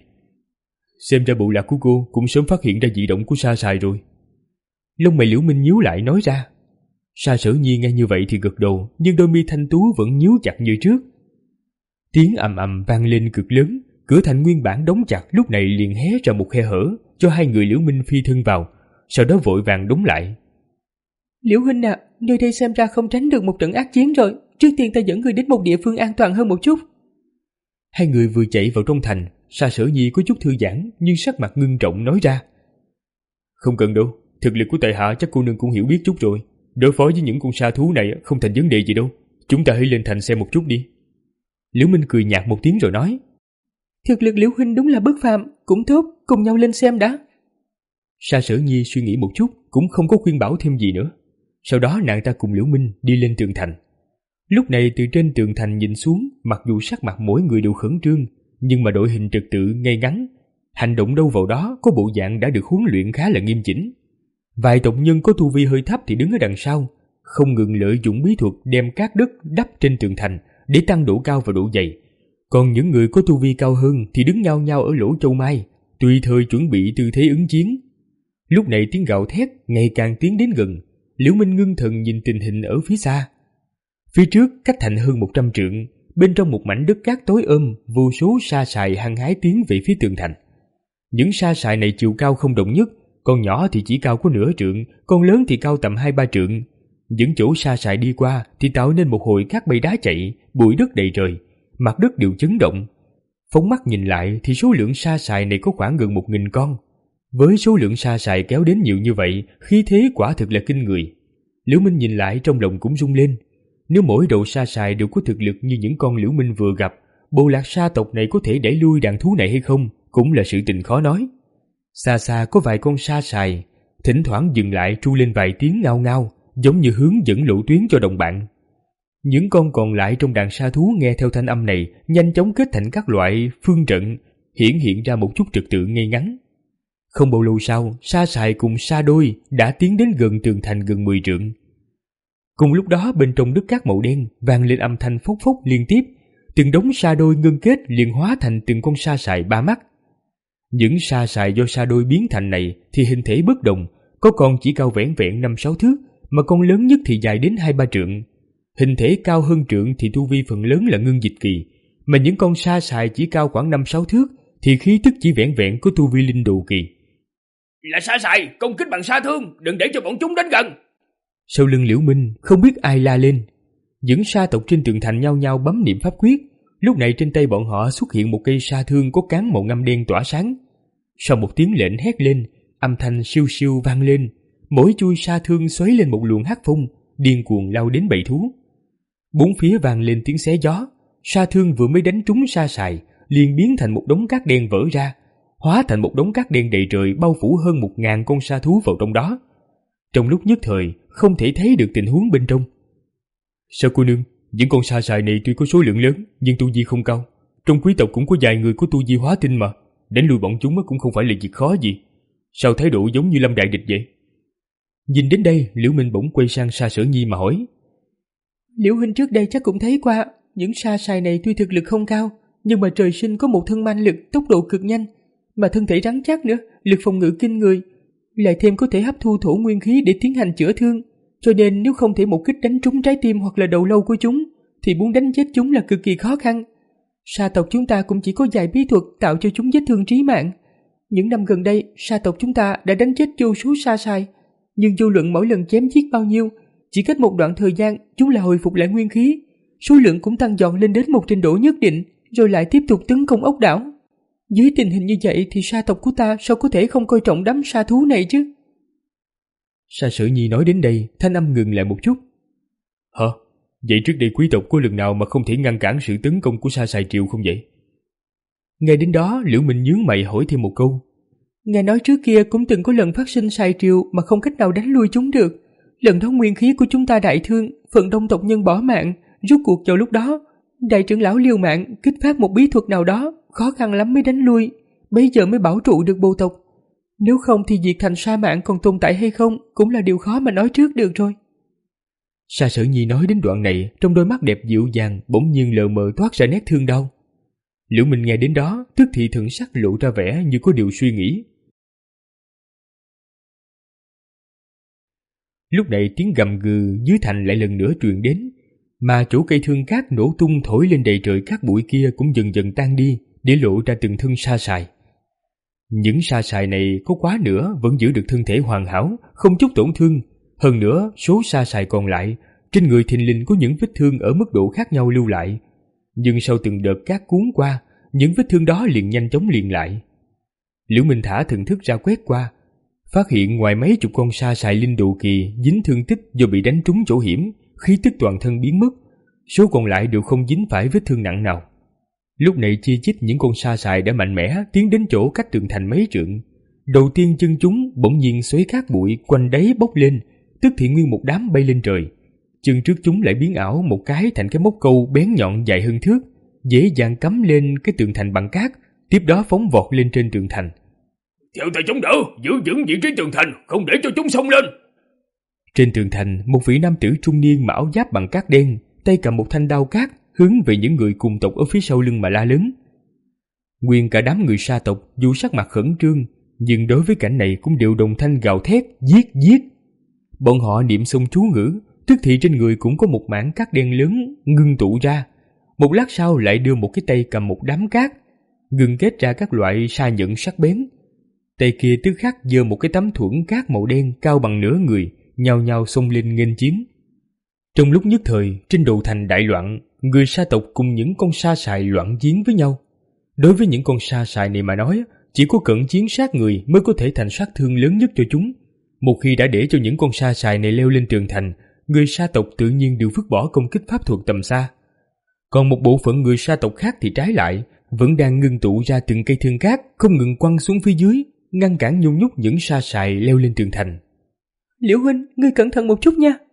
Xem ra bộ lạc của cô cũng sớm phát hiện ra dị động của sa sài rồi. Lông mày Liễu Minh nhíu lại nói ra. Sa Sở Nhi nghe như vậy thì gật đầu, nhưng đôi mi thanh tú vẫn nhíu chặt như trước. Tiếng ầm ầm vang lên cực lớn, cửa thành nguyên bản đóng chặt lúc này liền hé ra một khe hở cho hai người Liễu Minh phi thân vào, sau đó vội vàng đóng lại. Liễu huynh à, nơi đây xem ra không tránh được một trận ác chiến rồi, trước tiên ta dẫn người đến một địa phương an toàn hơn một chút. Hai người vừa chạy vào trong thành, Sa Sở Nhi có chút thư giãn nhưng sắc mặt ngưng trọng nói ra. Không cần đâu, thực lực của tại hạ chắc cô nương cũng hiểu biết chút rồi. Đối phó với những con sa thú này không thành vấn đề gì đâu. Chúng ta hãy lên thành xem một chút đi. Liễu Minh cười nhạt một tiếng rồi nói. Thực lực Liễu huynh đúng là bất phàm, cũng tốt, cùng nhau lên xem đã. Sa Sở Nhi suy nghĩ một chút, cũng không có khuyên bảo thêm gì nữa. Sau đó nàng ta cùng Liễu Minh đi lên tường thành. Lúc này từ trên tường thành nhìn xuống, mặc dù sắc mặt mỗi người đều khẩn trương, nhưng mà đội hình trật tự ngay ngắn, hành động đâu vào đó, có bộ dạng đã được huấn luyện khá là nghiêm chỉnh. Vài tộc nhân có tu vi hơi thấp thì đứng ở đằng sau, không ngừng lợi dụng bí thuật đem cát đất đắp trên tường thành để tăng độ cao và độ dày. Còn những người có tu vi cao hơn thì đứng nhau nhau ở lỗ châu mai, tùy thời chuẩn bị tư thế ứng chiến. Lúc này tiếng gào thét ngày càng tiến đến gần, Liễu Minh ngưng thần nhìn tình hình ở phía xa. Phía trước cách thành hơn một trăm trượng, bên trong một mảnh đất cát tối ôm, vô số sa sài hăng hái tiến về phía tường thành. Những sa sài này chiều cao không đồng nhất, con nhỏ thì chỉ cao có nửa trượng, con lớn thì cao tầm hai ba trượng. Những chỗ sa sài đi qua thì tạo nên một hồi cát bay đá chạy, bụi đất đầy trời, mặt đất đều chấn động. Phóng mắt nhìn lại thì số lượng sa sài này có khoảng gần một nghìn con. Với số lượng sa sài kéo đến nhiều như vậy, khí thế quả thực là kinh người. Liễu Minh nhìn lại trong lòng cũng rung lên. Nếu mỗi đầu sa sài đều có thực lực như những con Liễu Minh vừa gặp, bộ lạc sa tộc này có thể đẩy lui đàn thú này hay không cũng là sự tình khó nói. Xa xa có vài con sa sài, thỉnh thoảng dừng lại tru lên vài tiếng ngao ngao, giống như hướng dẫn lộ tuyến cho đồng bạn. Những con còn lại trong đàn sa thú nghe theo thanh âm này, nhanh chóng kết thành các loại phương trận, hiển hiện ra một chút trật tự ngay ngắn. Không bao lâu sau, sa sài cùng sa đôi đã tiến đến gần tường thành gần mười trượng. Cùng lúc đó bên trong đất cát màu đen vang lên âm thanh phốc phốc liên tiếp, từng đống sa đôi ngưng kết liền hóa thành từng con sa sài ba mắt. Những sa sài do sa đôi biến thành này thì hình thể bất đồng, có con chỉ cao vẻn vẹn năm sáu thước, mà con lớn nhất thì dài đến hai ba trượng. Hình thể cao hơn trượng thì tu vi phần lớn là ngưng dịch kỳ, mà những con sa sài chỉ cao khoảng năm sáu thước thì khí tức chỉ vẻn vẹn có tu vi linh độ kỳ. Là sa sài, công kích bằng sa thương, đừng để cho bọn chúng đến gần. Sau lưng Liễu Minh không biết ai la lên. Những sa tộc trên tường thành nhao nhao bấm niệm pháp quyết. Lúc này trên tay bọn họ xuất hiện một cây sa thương có cán màu ngăm đen tỏa sáng. Sau một tiếng lệnh hét lên, âm thanh siêu siêu vang lên, mỗi chui sa thương xoáy lên một luồng hắc phong, điên cuồng lao đến bầy thú. Bốn phía vang lên tiếng xé gió, sa thương vừa mới đánh trúng sa sài, liền biến thành một đống cát đen vỡ ra, hóa thành một đống cát đen đầy trời bao phủ hơn một ngàn con sa thú vào trong đó. Trong lúc nhất thời, không thể thấy được tình huống bên trong. Sao cô nương, những con sa sài này tuy có số lượng lớn, nhưng tu vi không cao. Trong quý tộc cũng có vài người có tu vi hóa tinh mà, đánh lùi bọn chúng cũng không phải là việc khó gì. Sao thái độ giống như lâm đại địch vậy? Nhìn đến đây, Liễu Minh bỗng quay sang Sa Sở Nhi mà hỏi. Liễu huynh trước đây chắc cũng thấy qua, những sa sài này tuy thực lực không cao, nhưng mà trời sinh có một thân man lực, tốc độ cực nhanh, mà thân thể rắn chắc nữa, lực phòng ngự kinh người, lại thêm có thể hấp thu thổ nguyên khí để tiến hành chữa thương, cho nên nếu không thể một kích đánh trúng trái tim hoặc là đầu lâu của chúng, thì muốn đánh chết chúng là cực kỳ khó khăn. Sa tộc chúng ta cũng chỉ có vài bí thuật tạo cho chúng vết thương trí mạng. Những năm gần đây, sa tộc chúng ta đã đánh chết vô số sa sài, Nhưng vô luận mỗi lần chém giết bao nhiêu, chỉ cách một đoạn thời gian chúng lại hồi phục lại nguyên khí, số lượng cũng tăng dọn lên đến một trình độ nhất định, rồi lại tiếp tục tấn công ốc đảo. Dưới tình hình như vậy thì sa tộc của ta sao có thể không coi trọng đám sa thú này chứ? Sa Sở Nhi nói đến đây, thanh âm ngừng lại một chút. Hả? Vậy trước đây quý tộc có lần nào mà không thể ngăn cản sự tấn công của Sa Sài Triều không vậy? Nghe đến đó, Liễu Minh nhướng mày hỏi thêm một câu. Nghe nói trước kia cũng từng có lần phát sinh Sài Triều mà không cách nào đánh lui chúng được. Lần đó nguyên khí của chúng ta đại thương, phần đông tộc nhân bỏ mạng. Rốt cuộc vào lúc đó, đại trưởng lão liều mạng kích phát một bí thuật nào đó, khó khăn lắm mới đánh lui, bây giờ mới bảo trụ được bộ tộc. Nếu không thì diệt thành sa mạn còn tồn tại hay không cũng là điều khó mà nói trước được rồi. Sa Sở Nhi nói đến đoạn này, trong đôi mắt đẹp dịu dàng bỗng nhiên lờ mờ toát ra nét thương đau. Liễu Minh nghe đến đó, tức thì thần sắc lộ ra vẻ như có điều suy nghĩ. Lúc này tiếng gầm gừ dưới thành lại lần nữa truyền đến, mà chỗ cây thương cát nổ tung thổi lên đầy trời cát bụi kia cũng dần dần tan đi, để lộ ra từng thân sa sài. Những sa sài này có quá nữa vẫn giữ được thân thể hoàn hảo, không chút tổn thương. Hơn nữa, số sa sài còn lại, trên người thình lình có những vết thương ở mức độ khác nhau lưu lại. Nhưng sau từng đợt cát cuốn qua, những vết thương đó liền nhanh chóng liền lại. Liễu Minh thả thần thức ra quét qua, phát hiện ngoài mấy chục con sa sài linh độ kỳ dính thương tích do bị đánh trúng chỗ hiểm, khí tức toàn thân biến mất, số còn lại đều không dính phải vết thương nặng nào. Lúc này chi chít những con sa sài đã mạnh mẽ tiến đến chỗ cách tường thành mấy trượng. Đầu tiên chân chúng bỗng nhiên xoáy cát bụi quanh đáy bốc lên, tức thì nguyên một đám bay lên trời. Chân trước chúng lại biến ảo một cái thành cái móc câu bén nhọn dài hơn thước, dễ dàng cắm lên cái tường thành bằng cát, tiếp đó phóng vọt lên trên tường thành. Theo ta chống đỡ, giữ vững vị trí tường thành, không để cho chúng xông lên. Trên tường thành, một vị nam tử trung niên mặc áo giáp bằng cát đen, tay cầm một thanh đao cát, hướng về những người cùng tộc ở phía sau lưng mà la lớn. Nguyên cả đám người sa tộc dù sắc mặt khẩn trương, nhưng đối với cảnh này cũng đều đồng thanh gào thét, giết giết. Bọn họ niệm xông chú ngữ, tức thì trên người cũng có một mảng cát đen lớn ngưng tụ ra. Một lát sau lại đưa một cái tay cầm một đám cát, ngưng kết ra các loại sa nhẫn sắc bén. Tay kia tức khắc giơ một cái tấm thuẫn cát màu đen cao bằng nửa người, nhao nhao xông lên nghênh chiến. Trong lúc nhất thời, trên đầu thành đại loạn, người sa tộc cùng những con sa sài loạn chiến với nhau. Đối với những con sa sài này mà nói, chỉ có cận chiến sát người mới có thể thành sát thương lớn nhất cho chúng. Một khi đã để cho những con sa sài này leo lên tường thành, người sa tộc tự nhiên đều vứt bỏ công kích pháp thuật tầm xa. Còn một bộ phận người sa tộc khác thì trái lại, vẫn đang ngưng tụ ra từng cây thương cát không ngừng quăng xuống phía dưới, ngăn cản nhung nhúc những sa sài leo lên tường thành. Liễu huynh, ngươi cẩn thận một chút nha.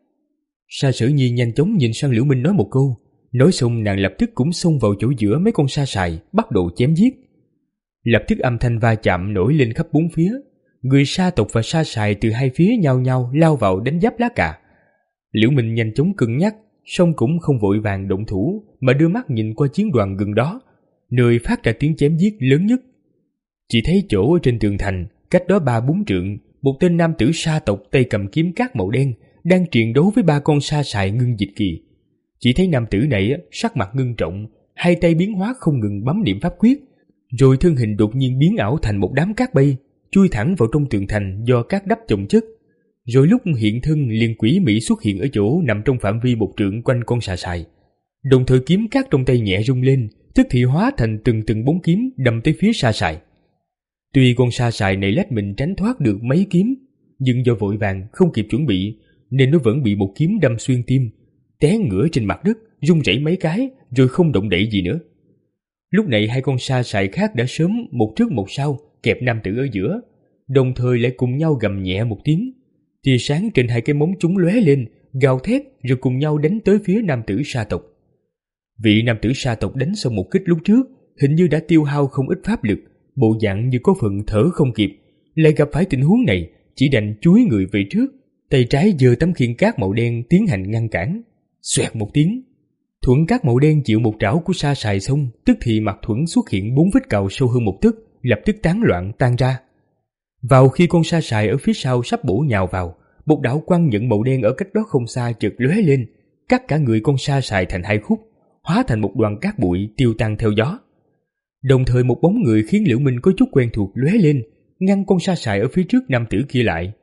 Sa Sở Nhi nhanh chóng nhìn sang Liễu Minh nói một câu, nói xong nàng lập tức cũng xông vào chỗ giữa mấy con sa sài, bắt đầu chém giết. Lập tức âm thanh va chạm nổi lên khắp bốn phía, người sa tộc và sa sài từ hai phía nhau nhau lao vào đánh giáp lá cà. Liễu Minh nhanh chóng cân nhắc, song cũng không vội vàng động thủ, mà đưa mắt nhìn qua chiến đoàn gần đó, nơi phát ra tiếng chém giết lớn nhất. Chỉ thấy chỗ ở trên tường thành, cách đó ba bốn trượng, một tên nam tử sa tộc tay cầm kiếm cát màu đen đang triền đấu với ba con sa sài ngưng dịch kỳ. Chỉ thấy nam tử này sắc mặt ngưng trọng, hai tay biến hóa không ngừng bấm niệm pháp quyết, rồi thân hình đột nhiên biến ảo thành một đám cát bay, chui thẳng vào trong tường thành do cát đắp chồng chất. Rồi lúc hiện thân liền quỷ mị xuất hiện ở chỗ nằm trong phạm vi một trượng quanh con sa sài. Đồng thời kiếm cát trong tay nhẹ rung lên, tức thì hóa thành từng từng bóng kiếm đâm tới phía sa sài. Tuy con sa sài này lách mình tránh thoát được mấy kiếm, nhưng do vội vàng không kịp chuẩn bị nên nó vẫn bị một kiếm đâm xuyên tim, té ngửa trên mặt đất, rung rẩy mấy cái rồi không động đậy gì nữa. Lúc này hai con sa sài khác đã sớm một trước một sau kẹp nam tử ở giữa, đồng thời lại cùng nhau gầm nhẹ một tiếng. Tia sáng trên hai cái móng chúng lóe lên, gào thét rồi cùng nhau đánh tới phía nam tử sa tộc. Vị nam tử sa tộc đánh xong một kích lúc trước, hình như đã tiêu hao không ít pháp lực, bộ dạng như có phần thở không kịp, lại gặp phải tình huống này, chỉ đành chúi người về trước, tay trái giơ tấm khiên cát màu đen tiến hành ngăn cản. Xoẹt một tiếng, thuẫn cát màu đen chịu một trảo của sa sài xong, tức thì mặt thuẫn xuất hiện bốn vết cào sâu hơn một tấc, lập tức tán loạn tan ra. Vào khi con sa sài ở phía sau sắp bổ nhào vào, một đạo quang nhận màu đen ở cách đó không xa chợt lóe lên, cắt cả người con sa sài thành hai khúc, hóa thành một đoàn cát bụi tiêu tan theo gió. Đồng thời một bóng người khiến Liễu Minh có chút quen thuộc lóe lên, ngăn con sa sài ở phía trước nam tử kia lại.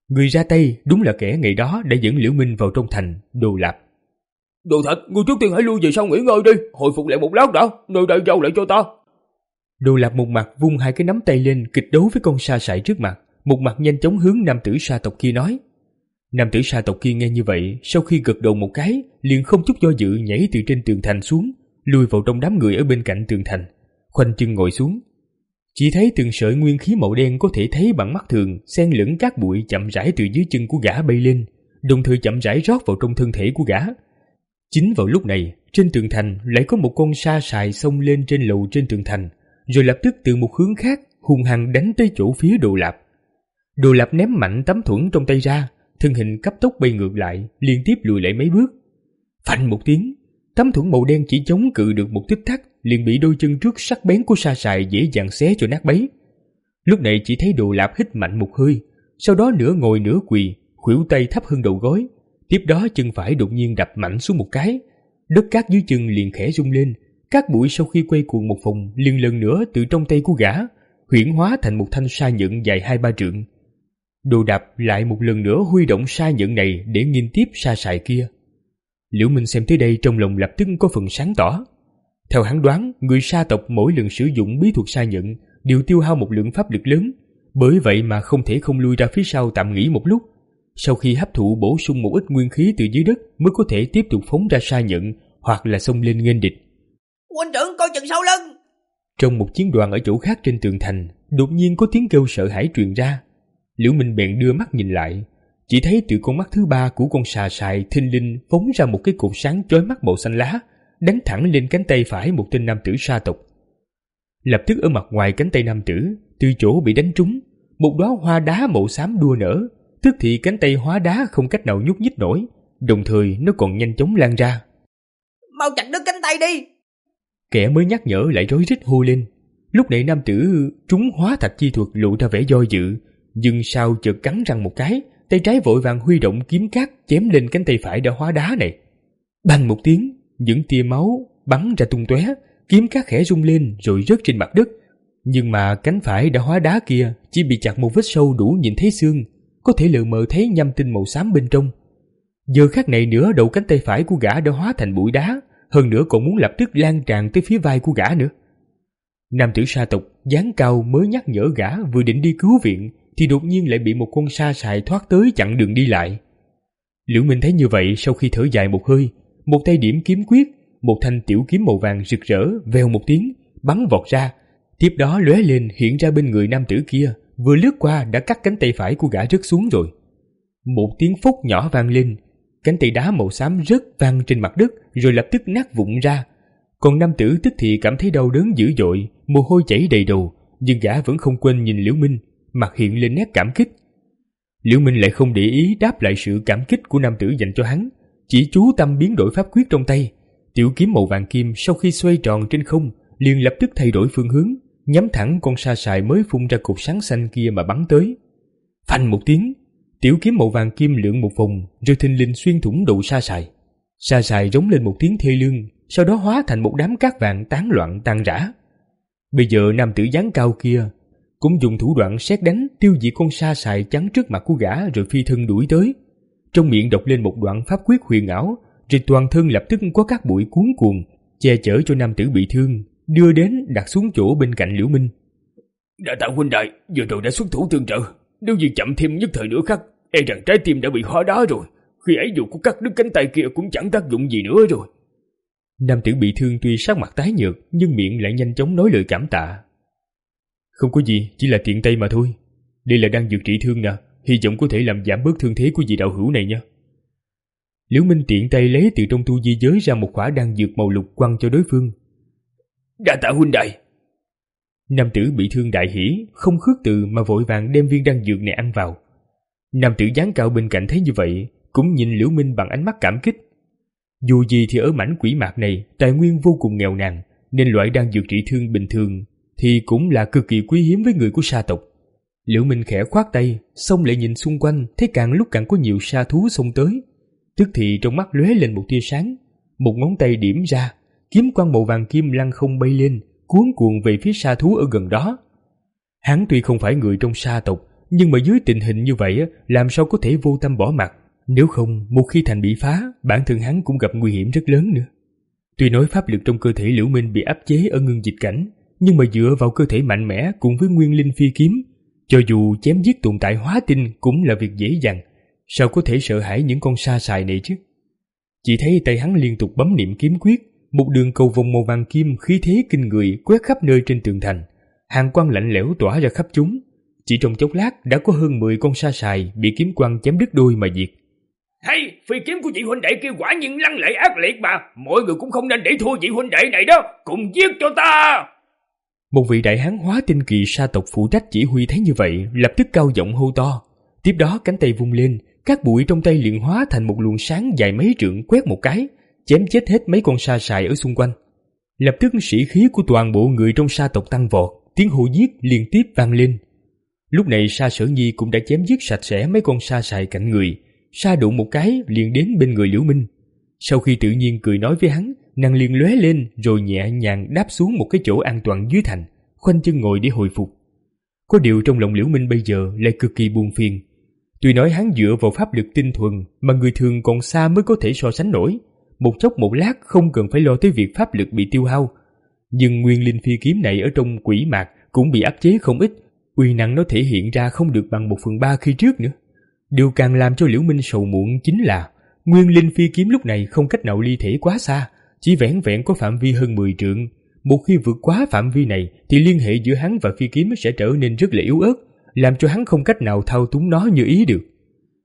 Người ra tay đúng là kẻ ngày đó đã dẫn Liễu Minh vào trong thành Đồ Lạp. Đồ Thạch, ngươi trước tiên hãy lui về sau nghỉ ngơi đi, hồi phục lại một lát đã, nơi đây giao lại cho ta. Đồ Lạp một mặt vung hai cái nắm tay lên kịch đấu với con sa sải trước mặt, một mặt nhanh chóng hướng nam tử sa tộc kia nói. Nam tử sa tộc kia nghe như vậy, sau khi gật đầu một cái, liền không chút do dự nhảy từ trên tường thành xuống, lùi vào trong đám người ở bên cạnh tường thành, khoanh chân ngồi xuống. Chỉ thấy từng sợi nguyên khí màu đen có thể thấy bằng mắt thường, xen lẫn cát bụi chậm rãi từ dưới chân của gã bay lên, đồng thời chậm rãi rót vào trong thân thể của gã. Chính vào lúc này, trên tường thành lại có một con sa sài xông lên trên lầu trên tường thành, rồi lập tức từ một hướng khác hung hăng đánh tới chỗ phía Đồ Lạp. Đồ Lạp ném mạnh tấm thuẫn trong tay ra, thân hình cấp tốc bay ngược lại, liên tiếp lùi lại mấy bước. Phanh một tiếng, tấm thuẫn màu đen chỉ chống cự được một tích tắc, liền bị đôi chân trước sắc bén của sa sài dễ dàng xé cho nát bấy. Lúc này chỉ thấy Đồ Lạp hít mạnh một hơi, sau đó nửa ngồi nửa quỳ, khuỷu tay thấp hơn đầu gối, tiếp đó chân phải đột nhiên đập mạnh xuống một cái, đất cát dưới chân liền khẽ rung lên, cát bụi sau khi quay cuồng một vòng liền lần nữa từ trong tay của gã huyễn hóa thành một thanh sa nhẫn dài hai ba trượng. Đồ Đạp lại một lần nữa huy động sa nhẫn này để nghênh tiếp sa sài kia. Liễu Minh xem tới đây trong lòng lập tức có phần sáng tỏ. Theo hắn đoán, người sa tộc mỗi lần sử dụng bí thuật sa nhẫn đều tiêu hao một lượng pháp lực lớn, bởi vậy mà không thể không lui ra phía sau tạm nghỉ một lúc. Sau khi hấp thụ bổ sung một ít nguyên khí từ dưới đất mới có thể tiếp tục phóng ra sa nhẫn hoặc là xông lên nghênh địch. Huynh trưởng coi chừng sau lưng! Trong một chiến đoàn ở chỗ khác trên tường thành, đột nhiên có tiếng kêu sợ hãi truyền ra. Liễu Minh bèn đưa mắt nhìn lại, chỉ thấy từ con mắt thứ ba của con xà sài thinh linh phóng ra một cái cột sáng chói mắt màu xanh lá, đánh thẳng lên cánh tay phải một tên nam tử sa tộc. Lập tức ở mặt ngoài cánh tay nam tử, từ chỗ bị đánh trúng, một đóa hoa đá màu xám đua nở, tức thì cánh tay hóa đá không cách nào nhúc nhích nổi, đồng thời nó còn nhanh chóng lan ra. Mau chặt đứt cánh tay đi! Kẻ mới nhắc nhở lại rối rít hô lên. Lúc này nam tử trúng hóa thạch chi thuật lộ ra vẻ do dự, nhưng sau chợt cắn răng một cái, tay trái vội vàng huy động kiếm cát chém lên cánh tay phải đã hóa đá này. Bang một tiếng, những tia máu bắn ra tung tóe, kiếm cát khẽ rung lên rồi rớt trên mặt đất. Nhưng mà cánh phải đã hóa đá kia chỉ bị chặt một vết sâu đủ nhìn thấy xương, có thể lờ mờ thấy nhăm tinh màu xám bên trong. Giờ khắc này nữa đầu cánh tay phải của gã đã hóa thành bụi đá, hơn nữa còn muốn lập tức lan tràn tới phía vai của gã nữa. Nam tử sa tộc dáng cao mới nhắc nhở gã vừa định đi cứu viện thì đột nhiên lại bị một con sa sài thoát tới chặn đường đi lại. Liễu Minh thấy như vậy, sau khi thở dài một hơi, một tay điểm kiếm quyết, một thanh tiểu kiếm màu vàng rực rỡ vèo một tiếng bắn vọt ra, tiếp đó lóe lên hiện ra bên người nam tử kia, vừa lướt qua đã cắt cánh tay phải của gã rớt xuống rồi. Một tiếng phốc nhỏ vang lên, cánh tay đá màu xám rớt vang trên mặt đất rồi lập tức nát vụn ra. Còn nam tử tức thì cảm thấy đau đớn dữ dội, mồ hôi chảy đầy đầu, nhưng gã vẫn không quên nhìn Liễu Minh, mặt hiện lên nét cảm kích. Liễu Minh lại không để ý đáp lại sự cảm kích của nam tử dành cho hắn, chỉ chú tâm biến đổi pháp quyết trong tay. Tiểu kiếm màu vàng kim sau khi xoay tròn trên không liền lập tức thay đổi phương hướng, nhắm thẳng con sa sài mới phun ra cột sáng xanh kia mà bắn tới. Phanh một tiếng, tiểu kiếm màu vàng kim lượn một vòng rồi thình lình xuyên thủng đầu sa sài. Sa sài rống lên một tiếng thê lương, sau đó hóa thành một đám cát vàng tán loạn tan rã. Bây giờ nam tử dáng cao kia cũng dùng thủ đoạn sét đánh tiêu diệt con sa sài chắn trước mặt của gã rồi phi thân đuổi tới. Trong miệng đọc lên một đoạn pháp quyết huyền ảo, rồi toàn thân lập tức có các bụi cuốn cuồng che chở cho nam tử bị thương, đưa đến đặt xuống chỗ bên cạnh Liễu Minh. Đa tạ huynh đại, vừa rồi đã xuất thủ tương trợ, nếu như chậm thêm nhất thời nữa khắc, e rằng trái tim đã bị hóa đá rồi, khi ấy dù có cắt đứt cánh tay kia cũng chẳng tác dụng gì nữa rồi. Nam tử bị thương tuy sắc mặt tái nhợt nhưng miệng lại nhanh chóng nói lời cảm tạ. Không có gì, chỉ là tiện tay mà thôi. Đây là đan dược trị thương nè, hy vọng có thể làm giảm bớt thương thế của vị đạo hữu này nha. Liễu Minh tiện tay lấy từ trong tu di giới ra một khỏa đan dược màu lục quăng cho đối phương. Đa tạ huynh đại. Nam tử bị thương đại hỉ, không khước từ mà vội vàng đem viên đan dược này ăn vào. Nam tử dáng cao bên cạnh thấy như vậy, cũng nhìn Liễu Minh bằng ánh mắt cảm kích. Dù gì thì ở mảnh quỷ mạc này tài nguyên vô cùng nghèo nàn, nên loại đan dược trị thương bình thường thì cũng là cực kỳ quý hiếm với người của sa tộc. Liễu Minh khẽ khoát tay, xong lại nhìn xung quanh, thấy càng lúc càng có nhiều sa thú xông tới. Tức thì trong mắt lóe lên một tia sáng, một ngón tay điểm ra, kiếm quang màu vàng kim lăng không bay lên, cuốn cuồng về phía sa thú ở gần đó. Hắn tuy không phải người trong sa tộc, nhưng mà dưới tình hình như vậy làm sao có thể vô tâm bỏ mặc. Nếu không, một khi thành bị phá, bản thân hắn cũng gặp nguy hiểm rất lớn nữa. Tuy nói pháp lực trong cơ thể Liễu Minh bị áp chế ở ngưng dịch cảnh, nhưng mà dựa vào cơ thể mạnh mẽ cùng với nguyên linh phi kiếm, cho dù chém giết tồn tại hóa tinh cũng là việc dễ dàng. Sao có thể sợ hãi những con sa sài này chứ? Chỉ thấy tay hắn liên tục bấm niệm kiếm quyết, một đường cầu vòng màu vàng kim khí thế kinh người quét khắp nơi trên tường thành, hàn quang lạnh lẽo tỏa ra khắp chúng. Chỉ trong chốc lát đã có hơn mười con sa sài bị kiếm quang chém đứt đôi mà diệt. Hay, phi kiếm của vị huynh đệ kia quả nhiên lăng lệ ác liệt mà, mọi người cũng không nên để thua vị huynh đệ này đó, cùng giết cho ta. Một vị đại hán hóa tinh kỳ sa tộc phụ trách chỉ huy thấy như vậy, lập tức cao giọng hô to. Tiếp đó cánh tay vung lên, các bụi trong tay liền hóa thành một luồng sáng dài mấy trượng quét một cái, chém chết hết mấy con sa sài ở xung quanh. Lập tức sĩ khí của toàn bộ người trong sa tộc tăng vọt, tiếng hô giết liên tiếp vang lên. Lúc này Sa Sở Nhi cũng đã chém giết sạch sẽ mấy con sa sài cạnh người, sa đụng một cái liền đến bên người Liễu Minh. Sau khi tự nhiên cười nói với hắn, nàng liền lóe lên rồi nhẹ nhàng đáp xuống một cái chỗ an toàn dưới thành, khoanh chân ngồi để hồi phục. Có điều trong lòng Liễu Minh bây giờ lại cực kỳ buồn phiền. Tuy nói hắn dựa vào pháp lực tinh thuần mà người thường còn xa mới có thể so sánh nổi, một chốc một lát không cần phải lo tới việc pháp lực bị tiêu hao, nhưng nguyên linh phi kiếm này ở trong quỷ mạc cũng bị áp chế không ít, uy năng nó thể hiện ra không được bằng một phần ba khi trước nữa. Điều càng làm cho Liễu Minh sầu muộn chính là nguyên linh phi kiếm lúc này không cách nào ly thể quá xa, chỉ vẻn vẹn có phạm vi hơn mười trượng. Một khi vượt quá phạm vi này thì liên hệ giữa hắn và phi kiếm sẽ trở nên rất là yếu ớt, làm cho hắn không cách nào thao túng nó như ý được.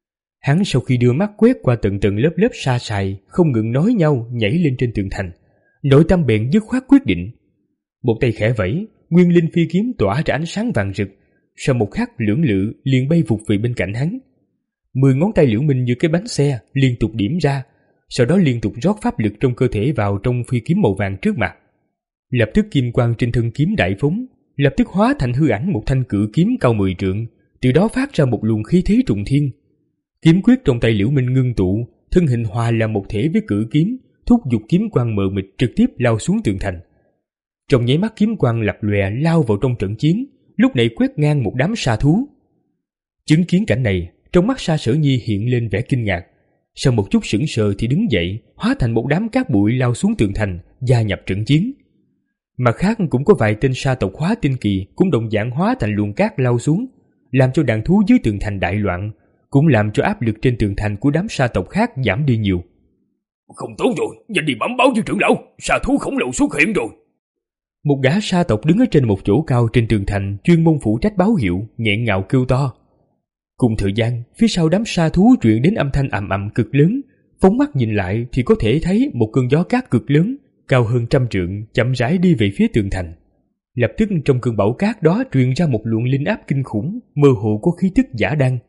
Hắn sau khi đưa mắt quét qua tầng tầng lớp lớp sa sài không ngừng nói nhau nhảy lên trên tường thành, nội tâm bèn dứt khoát quyết định. Một tay khẽ vẫy, nguyên linh phi kiếm tỏa ra ánh sáng vàng rực, sau một khắc lưỡng lự liền bay vụt về bên cạnh hắn. Mười ngón tay Liễu Minh như cái bánh xe liên tục điểm ra, sau đó liên tục rót pháp lực trong cơ thể vào trong phi kiếm màu vàng trước mặt. Lập tức kim quang trên thân kiếm đại phóng, lập tức hóa thành hư ảnh một thanh cự kiếm cao mười trượng, từ đó phát ra một luồng khí thế trùng thiên. Kiếm quyết trong tay Liễu Minh ngưng tụ, thân hình hòa làm một thể với cự kiếm, thúc giục kiếm quang mờ mịt trực tiếp lao xuống tường thành. Trong nháy mắt kiếm quang lập lòe lao vào trong trận chiến, lúc này quét ngang một đám sa thú. Chứng kiến cảnh này, trong mắt Sa Sở Nhi hiện lên vẻ kinh ngạc, sau một chút sững sờ thì đứng dậy, hóa thành một đám cát bụi lao xuống tường thành, gia nhập trận chiến. Mặt khác cũng có vài tên sa tộc hóa tinh kỳ cũng đồng dạng hóa thành luồng cát lao xuống, làm cho đàn thú dưới tường thành đại loạn, cũng làm cho áp lực trên tường thành của đám sa tộc khác giảm đi nhiều. Không tốt rồi, nhanh đi bẩm báo với trưởng lão, sa thú khổng lồ xuất hiện rồi. Một gã sa tộc đứng ở trên một chỗ cao trên tường thành chuyên môn phụ trách báo hiệu, nghẹn ngào kêu to. Cùng thời gian, phía sau đám sa thú truyền đến âm thanh ầm ầm cực lớn, phóng mắt nhìn lại thì có thể thấy một cơn gió cát cực lớn, cao hơn trăm trượng, chậm rãi đi về phía tường thành. Lập tức trong cơn bão cát đó truyền ra một luồng linh áp kinh khủng, mơ hồ có khí tức giả đăng.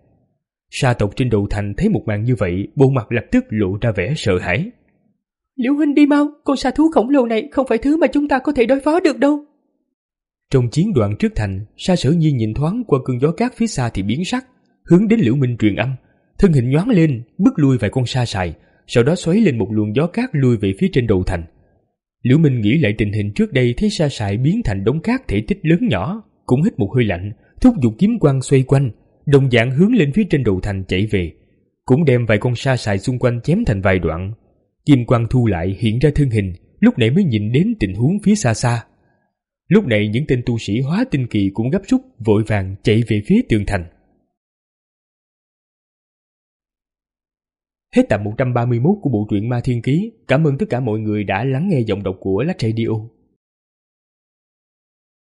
Sa tộc trên đầu thành thấy một màn như vậy, bộ mặt lập tức lộ ra vẻ sợ hãi. Liễu huynh đi mau, con sa thú khổng lồ này không phải thứ mà chúng ta có thể đối phó được đâu. Trong chiến đoạn trước thành, Sa Sở Nhi nhìn thoáng qua cơn gió cát phía xa thì biến sắc, hướng đến Liễu Minh truyền âm, thân hình nhoáng lên, bước lui vài con sa sài, sau đó xoáy lên một luồng gió cát lui về phía trên đầu thành. Liễu Minh nghĩ lại tình hình trước đây, thấy sa sài biến thành đống cát thể tích lớn nhỏ, cũng hít một hơi lạnh, thúc giục kiếm quang xoay quanh, đồng dạng hướng lên phía trên đầu thành chạy về, cũng đem vài con sa sài xung quanh chém thành vài đoạn. Kim quang thu lại hiện ra thân hình, lúc này mới nhìn đến tình huống phía xa xa. Lúc này những tên tu sĩ hóa tinh kỳ cũng gấp rút vội vàng chạy về phía tường thành. Hết tập một trăm ba mươi mốt của bộ truyện Ma Thiên Ký. Cảm ơn tất cả mọi người đã lắng nghe giọng đọc của Lách Radio.